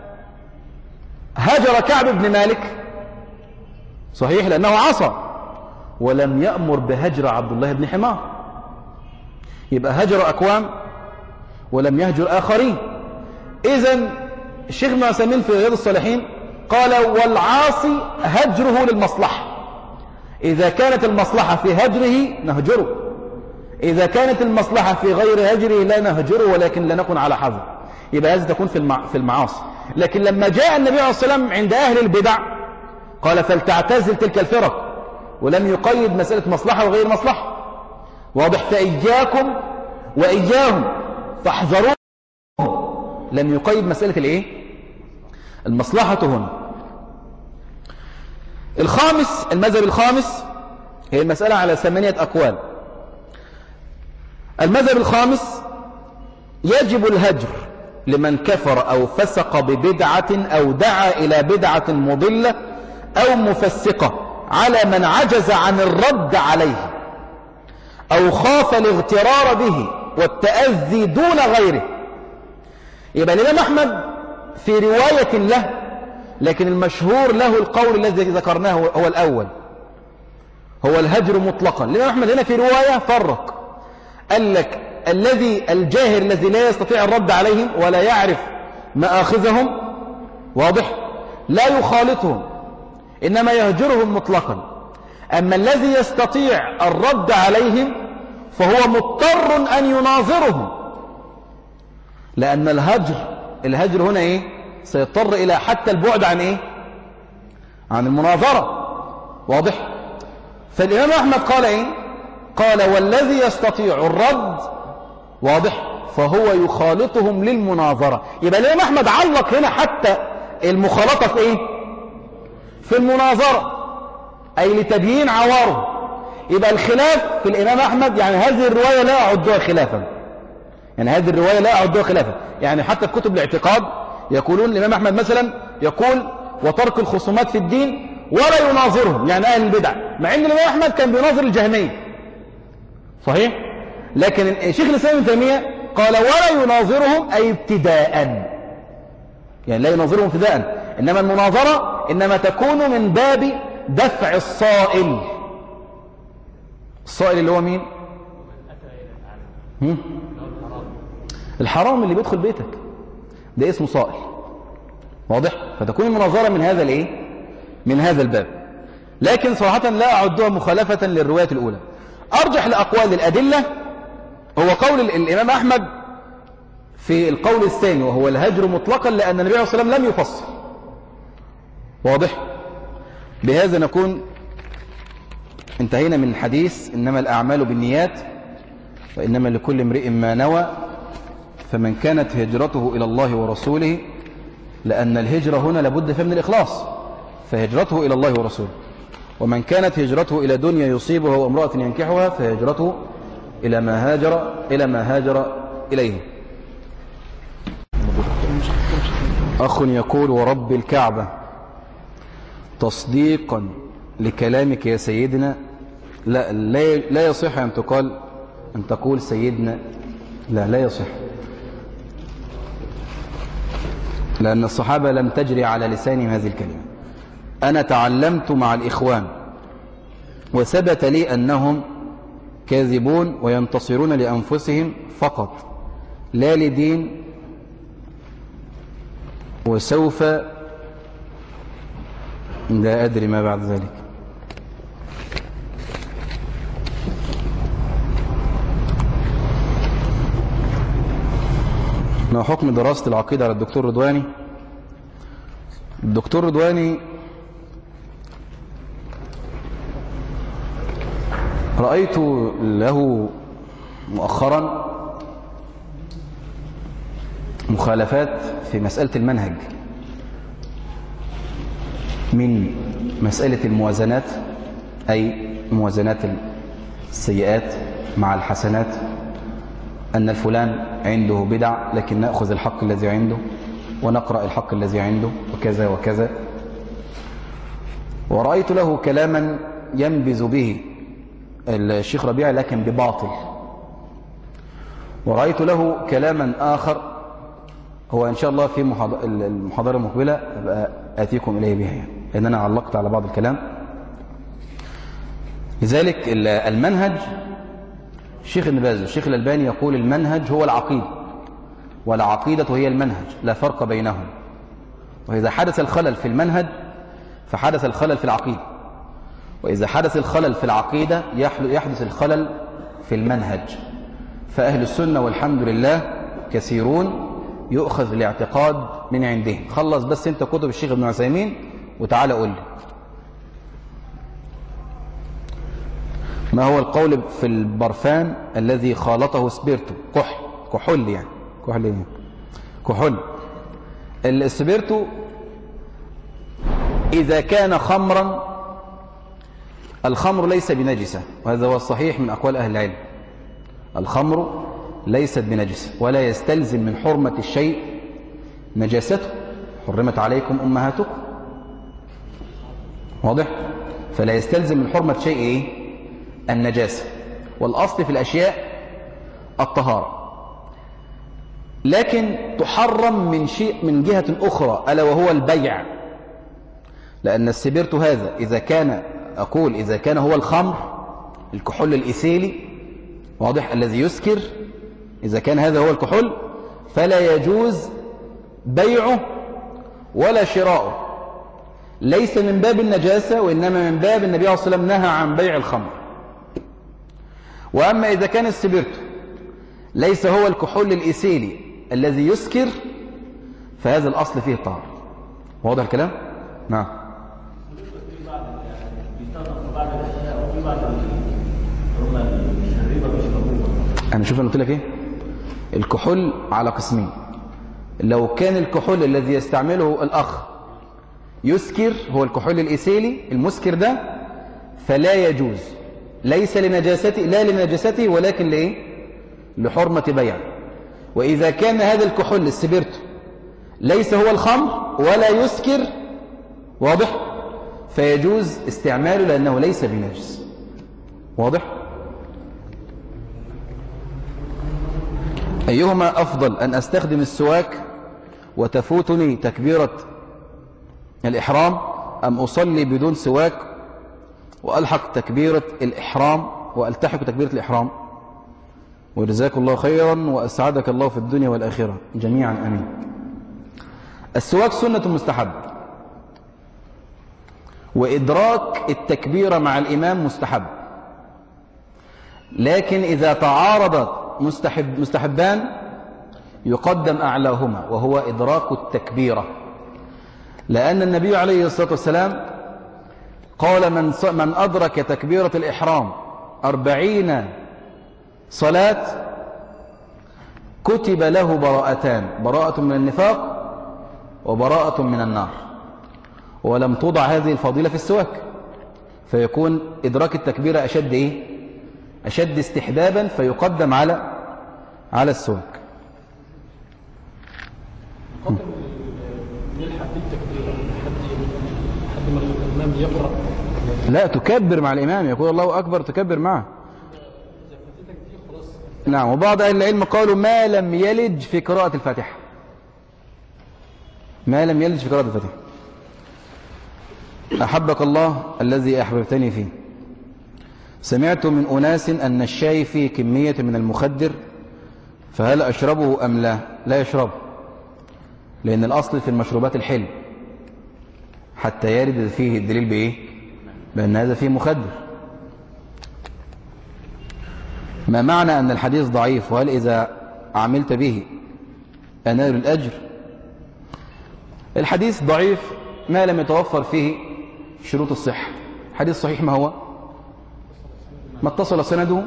هجر كعب بن مالك صحيح لأنه عصى، ولم يأمر بهجر عبد الله بن حمار، يبقى هجر أكوام ولم يهجر آخرين. إذن الشيخ ابن عثيمين في رياض الصالحين قال والعاصي هجره للمصلحة، إذا كانت المصلحة في هجره نهجره، إذا كانت المصلحة في غير هجره لا نهجره ولكن لا نكون على حذر. يبقى هذا تكون في المعاصي. لكن لما جاء النبي عليه الصلاة والسلام عند أهل البدع قال فلتعتزل تلك الفرق، ولم يقيد مسألة مصلحة وغير مصلحة. واضح؟ فإياكم وإياهم فاحذروهم، لم يقيد مسألة الإيه؟ المصلحة هنا. الخامس، المذهب الخامس، هي المسألة على 8 أقوال. المذهب الخامس يجب الهجر لمن كفر أو فسق ببدعة أو دعا إلى بدعة مضلة أو مفسقة على من عجز عن الرد عليه أو خاف الاغترار به والتأذي دون غيره. يبقى الإمام أحمد في رواية له، لكن المشهور له القول الذي ذكرناه هو الأول، هو الهجر مطلقا. الإمام أحمد هنا في رواية فرق، قال لك الجاهر الذي لا يستطيع الرد عليهم ولا يعرف مآخذهم، واضح، لا يخالطهم إنما يهجرهم مطلقا. أما الذي يستطيع الرد عليهم فهو مضطر أن يناظرهم، لأن الهجر هنا إيه؟ سيضطر إلى حتى البعد عن إيه؟ عن المناظرة، واضح. فالإمام أحمد قال إيه؟ قال والذي يستطيع الرد، واضح، فهو يخالطهم للمناظرة. يبقى الإمام أحمد علق هنا حتى المخالطة في إيه؟ في المناظرة، أي لتبيين عواره. يبقى الخلاف في الإمام أحمد، يعني هذه الرواية لا أعدها خلافا، يعني حتى في كتب الاعتقاد يقولون الإمام أحمد مثلا يقول وترك الخصومات في الدين ولا يناظرهم، يعني أهل البدع، مع أن الإمام أحمد كان بيناظر الجهمية، صحيح. لكن الشيخ الإسلام ابن تيمية قال ولا يناظرهم أي ابتداء، يعني لا يناظرهم ابتداء، إنما المناظرة إنما تكون من باب دفع الصائل. الصائل اللي هو مين؟ الحرام اللي بيدخل بيتك ده اسمه صائل، واضح. فتكون المناظرة من هذا الايه؟ من هذا الباب. لكن صراحة لا أعدها مخالفة للرواية الأولى. أرجح لأقوال الأدلة هو قول الإمام أحمد في القول الثاني، وهو الهجر مطلقا، لأن النبي عليه الصلاة والسلام لم يفصل، واضح. بهذا نكون انتهينا من الحديث إنما الأعمال بالنيات وإنما لكل امرئ ما نوى. فمن كانت هجرته إلى الله ورسوله، لأن الهجرة هنا لابد فيها من الإخلاص، فهجرته إلى الله ورسوله. ومن كانت هجرته إلى دنيا يصيبها وامرأة ينكحها فهجرته إلى ما هاجر إليه. أخ يقول ورب الكعبة تصديقا لكلامك يا سيدنا، لا يصح أن تقول سيدنا، لا يصح، لأن الصحابة لم تجري على لسانهم هذه الكلمة. أنا تعلمت مع الإخوان وثبت لي أنهم كاذبون وينتصرون لأنفسهم فقط لا لدين، وسوف لا أدري ما بعد ذلك. ما حكم دراسة العقيدة على الدكتور رضواني؟ الدكتور رضواني رأيت له مؤخرا مخالفات في مسألة المنهج، من مسألة الموازنات، أي موازنات السيئات مع الحسنات، أن الفلان عنده بدع لكن نأخذ الحق الذي عنده ونقرأ الحق الذي عنده وكذا وكذا. ورأيت له كلاما ينبذ به الشيخ ربيع لكن بباطل. ورأيت له كلاما آخر هو إن شاء الله في المحاضرة المقبلة أبقى آتيكم إليه بها يعني. لأن أنا علقت على بعض الكلام. لذلك المنهج الشيخ ابن باز والشيخ الألباني يقول المنهج هو العقيدة والعقيدة هي المنهج، لا فرق بينهم. وإذا حدث الخلل في المنهج فحدث الخلل في العقيدة، وإذا حدث الخلل في العقيدة يحدث الخلل في المنهج. فأهل السنة والحمد لله كثيرون يؤخذ الاعتقاد من عندهم. خلص بس انت كتب الشيخ ابن عثيمين وتعالى قول لي ما هو القول في البرفان الذي خالطه سبيرتو كحول يعني كحول. السبيرتو إذا كان خمرا الخمر ليس بنجسة، وهذا هو الصحيح من أقوال أهل العلم. الخمر ليست بنجسة ولا يستلزم من حرمة الشيء نجاسته. حرمت عليكم أمهاتكم، واضح؟ فلا يستلزم من حرمة شيء إيه؟ النجاسة. والأصل في الأشياء الطهارة، لكن تحرم من شيء من جهة أخرى ألا وهو البيع. لأن السبيرت هذا إذا كان هو الخمر الكحول الإيثيلي، واضح، الذي يسكر، إذا كان هذا هو الكحول فلا يجوز بيعه ولا شراؤه، ليس من باب النجاسة وإنما من باب النبي صلى الله عليه وسلم نهى عن بيع الخمر. وأما إذا كان السبيرتو ليس هو الكحول الإيثيلي الذي يسكر فهذا الأصل فيه طهارة. واضح الكلام؟ نعم. أنا شوف أنا قلت لك إيه؟ الكحول على قسمين. لو كان الكحول الذي يستعمله الأخ يسكر هو الكحول الإيثيلي المسكر ده فلا يجوز، ليس لنجاسته، لا لنجاسته ولكن لإيه؟ لحرمة بيع. وإذا كان هذا الكحول السبيرتو ليس هو الخمر ولا يسكر، واضح، فيجوز استعماله لأنه ليس بنجس. واضح؟ أيهما أفضل، أن أستخدم السواك وتفوتني تكبيرة الإحرام، أم أصلي بدون سواك وألحق تكبيرة الإحرام وألتحق تكبيرة الإحرام؟ وجزاك الله خيرا وأسعدك الله في الدنيا والآخرة جميعا أمين. السواك سنة مستحب، وإدراك التكبيرة مع الإمام مستحب، لكن إذا تعارضت مستحبان يقدم أعلاهما وهو إدراك التكبيرة، لأن النبي عليه الصلاة والسلام قال من أدرك تكبيرة الإحرام 40 صلاة كتب له براءتان، براءة من النفاق وبراءة من النار. ولم توضع هذه الفضيلة في السواك، فيكون إدراك التكبيرة أشد إيه؟ أشد استحبابا، فيقدم على السواك. نلحق بالتكبيرة لحد ما الإمام يقرأ. لا، تكبر مع الإمام، يقول الله أكبر تكبر معه. نعم. وبعض أهل العلم قالوا ما لم يلج في قراءة الفاتحة، ما لم يلج في قراءة الفاتحة. أحبك الله الذي أحببتني فيه. سمعت من أناس أن الشاي فيه كمية من المخدر، فهل أشربه أم لا؟ لا يشربه، لأن الأصل في المشروبات الحلم حتى يرد فيه الدليل بإيه؟ بأن هذا فيه مخدر. ما معنى أن الحديث ضعيف، وهل إذا عملت به أنال الأجر؟ الحديث ضعيف ما لم يتوفر فيه شروط الصحة. حديث صحيح ما هو؟ ما اتصل سنده،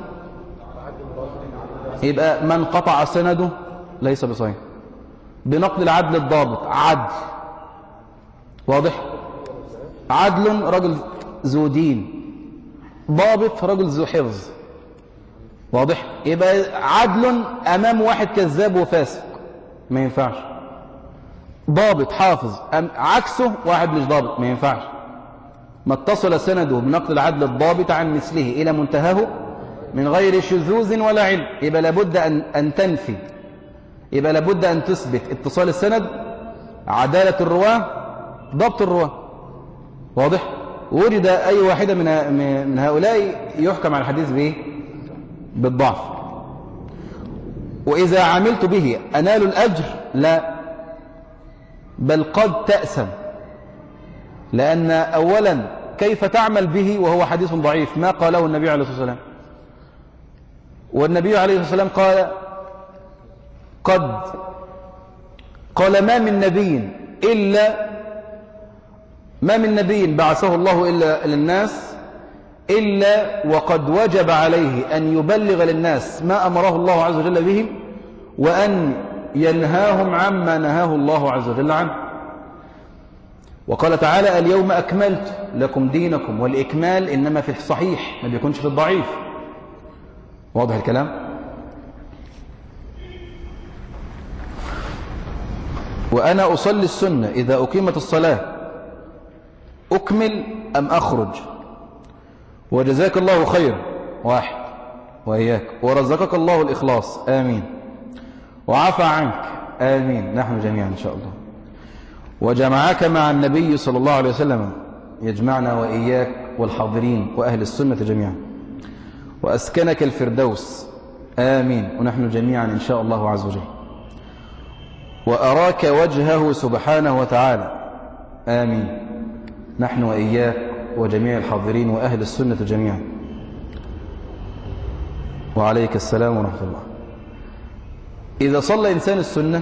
يبقى من قطع سنده ليس بصحيح. بنقل العدل الضابط، عدل، واضح، عدل رجل ذو دين، ضابط رجل ذو حفظ، واضح. يبقى عدل أمام واحد كذاب وفاسق ما ينفعش. ضابط حافظ عكسه واحد مش ضابط ما ينفعش. ما اتصل سنده بنقل العدل الضابط عن مثله إلى منتهاه من غير شذوذ ولا علم، يبقى لابد أن تنفي، يبقى لابد أن تثبت اتصال السند، عدالة الرواه، ضبط الرواه. واضح؟ وجد أي واحدة من هؤلاء يحكم على الحديث بإيه؟ بالضعف. وإذا عملت به أنال الأجر؟ لا، بل قد تأسم، لأن أولا كيف تعمل به وهو حديث ضعيف؟ ما قاله النبي عليه الصلاة والسلام، والنبي عليه الصلاة والسلام قال ما من نبي بعثه الله إلا للناس إلا وقد وجب عليه أن يبلغ للناس ما أمره الله عز وجل به، وأن ينهاهم عما نهاه الله عز وجل عنه. وقال تعالى: اليوم أكملت لكم دينكم، والإكمال إنما في الصحيح، ما بيكونش في الضعيف. واضح الكلام؟ وأنا أصلي السنة إذا أقيمت الصلاة أكمل أم أخرج؟ وجزاك الله خير، واحد وإياك، ورزقك الله الإخلاص، آمين، وعفى عنك، آمين، نحن جميعا إن شاء الله، وجمعك مع النبي صلى الله عليه وسلم، يجمعنا وإياك والحاضرين وأهل السنة جميعا، وأسكنك الفردوس، آمين، ونحن جميعا إن شاء الله عز وجل، وأراك وجهه سبحانه وتعالى، آمين، نحن وإياك وجميع الحاضرين وأهل السنة جميعا. وعليك السلام ورحمة الله. إذا صلى إنسان السنة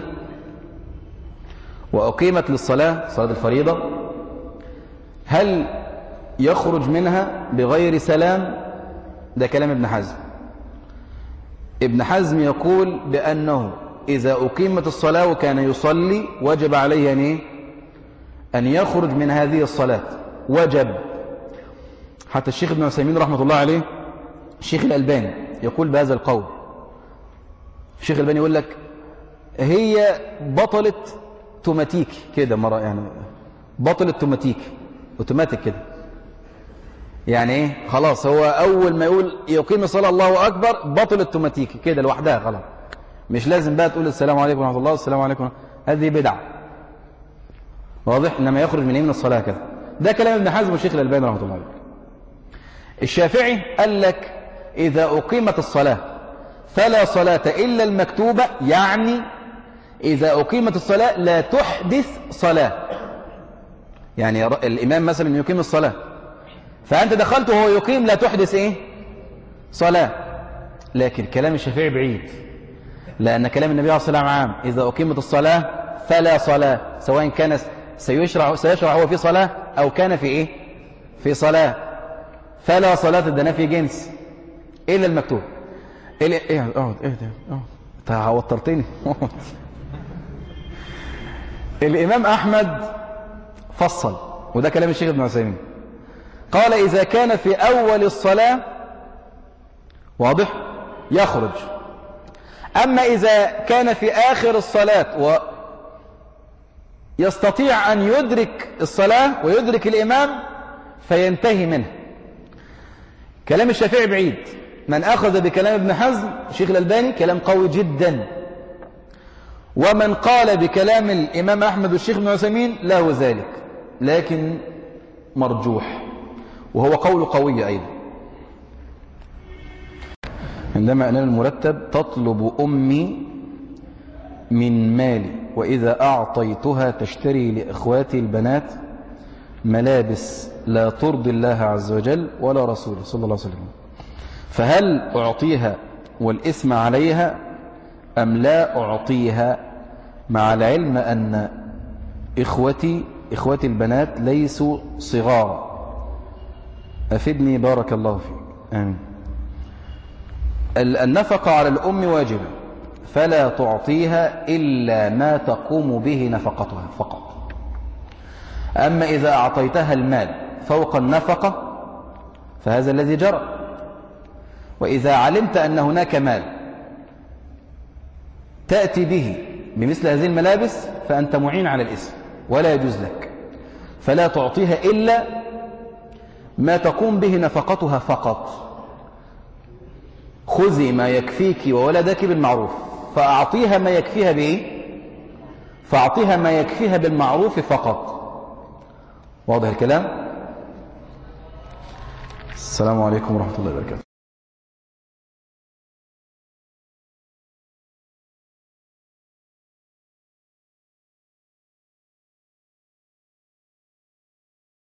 وأقيمت للصلاة، صلاة الفريضة، هل يخرج منها بغير سلام؟ ده كلام ابن حزم. ابن حزم يقول بأنه إذا أقيمت الصلاة وكان يصلي وجب عليه أن يخرج من هذه الصلاة، وجب. حتى الشيخ ابن عثيمين رحمة الله عليه، الشيخ الألباني يقول بهذا القول. الشيخ الألباني يقول لك هي بطلت توماتيك كده، مرة يعني بطلت توماتيك، اوتوماتيك كده، يعني ايه؟ خلاص هو أول ما يقول يقيم الصلاة الله أكبر بطلت توماتيك كده لوحدها، خلاص مش لازم بقى تقول السلام عليكم ورحمة الله، السلام عليكم، هذه بدعة. واضح؟ إنما يخرج من الصلاة كده. ده كلام ابن حزم والشيخ الألباني رحمة الله عليه. الشافعي قال لك إذا أقيمت الصلاة فلا صلاة إلا المكتوبة، يعني إذا أقيمت الصلاة لا تحدث صلاة. يعني الإمام مثلا يقيم الصلاة فأنت دخلت وهو يقيم، لا تحدث إيه؟ صلاة. لكن كلام الشافعي بعيد، لأن كلام النبي عليه الصلاة والسلام عام: إذا أقيمت الصلاة فلا صلاة، سواء كان سيشرع هو في صلاة أو كان في إيه؟ في صلاة. فلا صلاة ده نفي جنس إلا المكتوب. إيه اقعد أنت وترتني. الإمام أحمد فصل، وده كلام الشيخ ابن عثيمين، قال إذا كان في أول الصلاة، واضح، يخرج. أما إذا كان في آخر الصلاة ويستطيع أن يدرك الصلاة ويدرك الإمام فينتهي منه. كلام الشافعي بعيد. من أخذ بكلام ابن حزم الشيخ الألباني كلام قوي جدا، ومن قال بكلام الإمام أحمد والشيخ ابن عثيمين له ذلك، لكن مرجوح، وهو قول قوي أيضا. عندما أنال المرتب تطلب أمي من مالي، وإذا أعطيتها تشتري لإخواتي البنات ملابس لا ترضي الله عز وجل ولا رسوله صلى الله عليه وسلم، فهل أعطيها والإثم عليها أم لا أعطيها، مع العلم أن إخوتي البنات ليسوا صغار؟ أفدني بارك الله فيك. آمين. النفقة على الأم واجبة، فلا تعطيها إلا ما تقوم به نفقتها فقط. أما إذا أعطيتها المال فوق النفقة فهذا الذي جرى. وإذا علمت أن هناك مال تأتي به بمثل هذه الملابس فأنت معين على الإثم ولا يجوز لك، فلا تعطيها إلا ما تقوم به نفقتها فقط. خذي ما يكفيك وولدك بالمعروف، فأعطيها ما يكفيها بإيه؟ فأعطيها ما يكفيها بالمعروف فقط. واضح الكلام؟ السلام عليكم ورحمة الله وبركاته.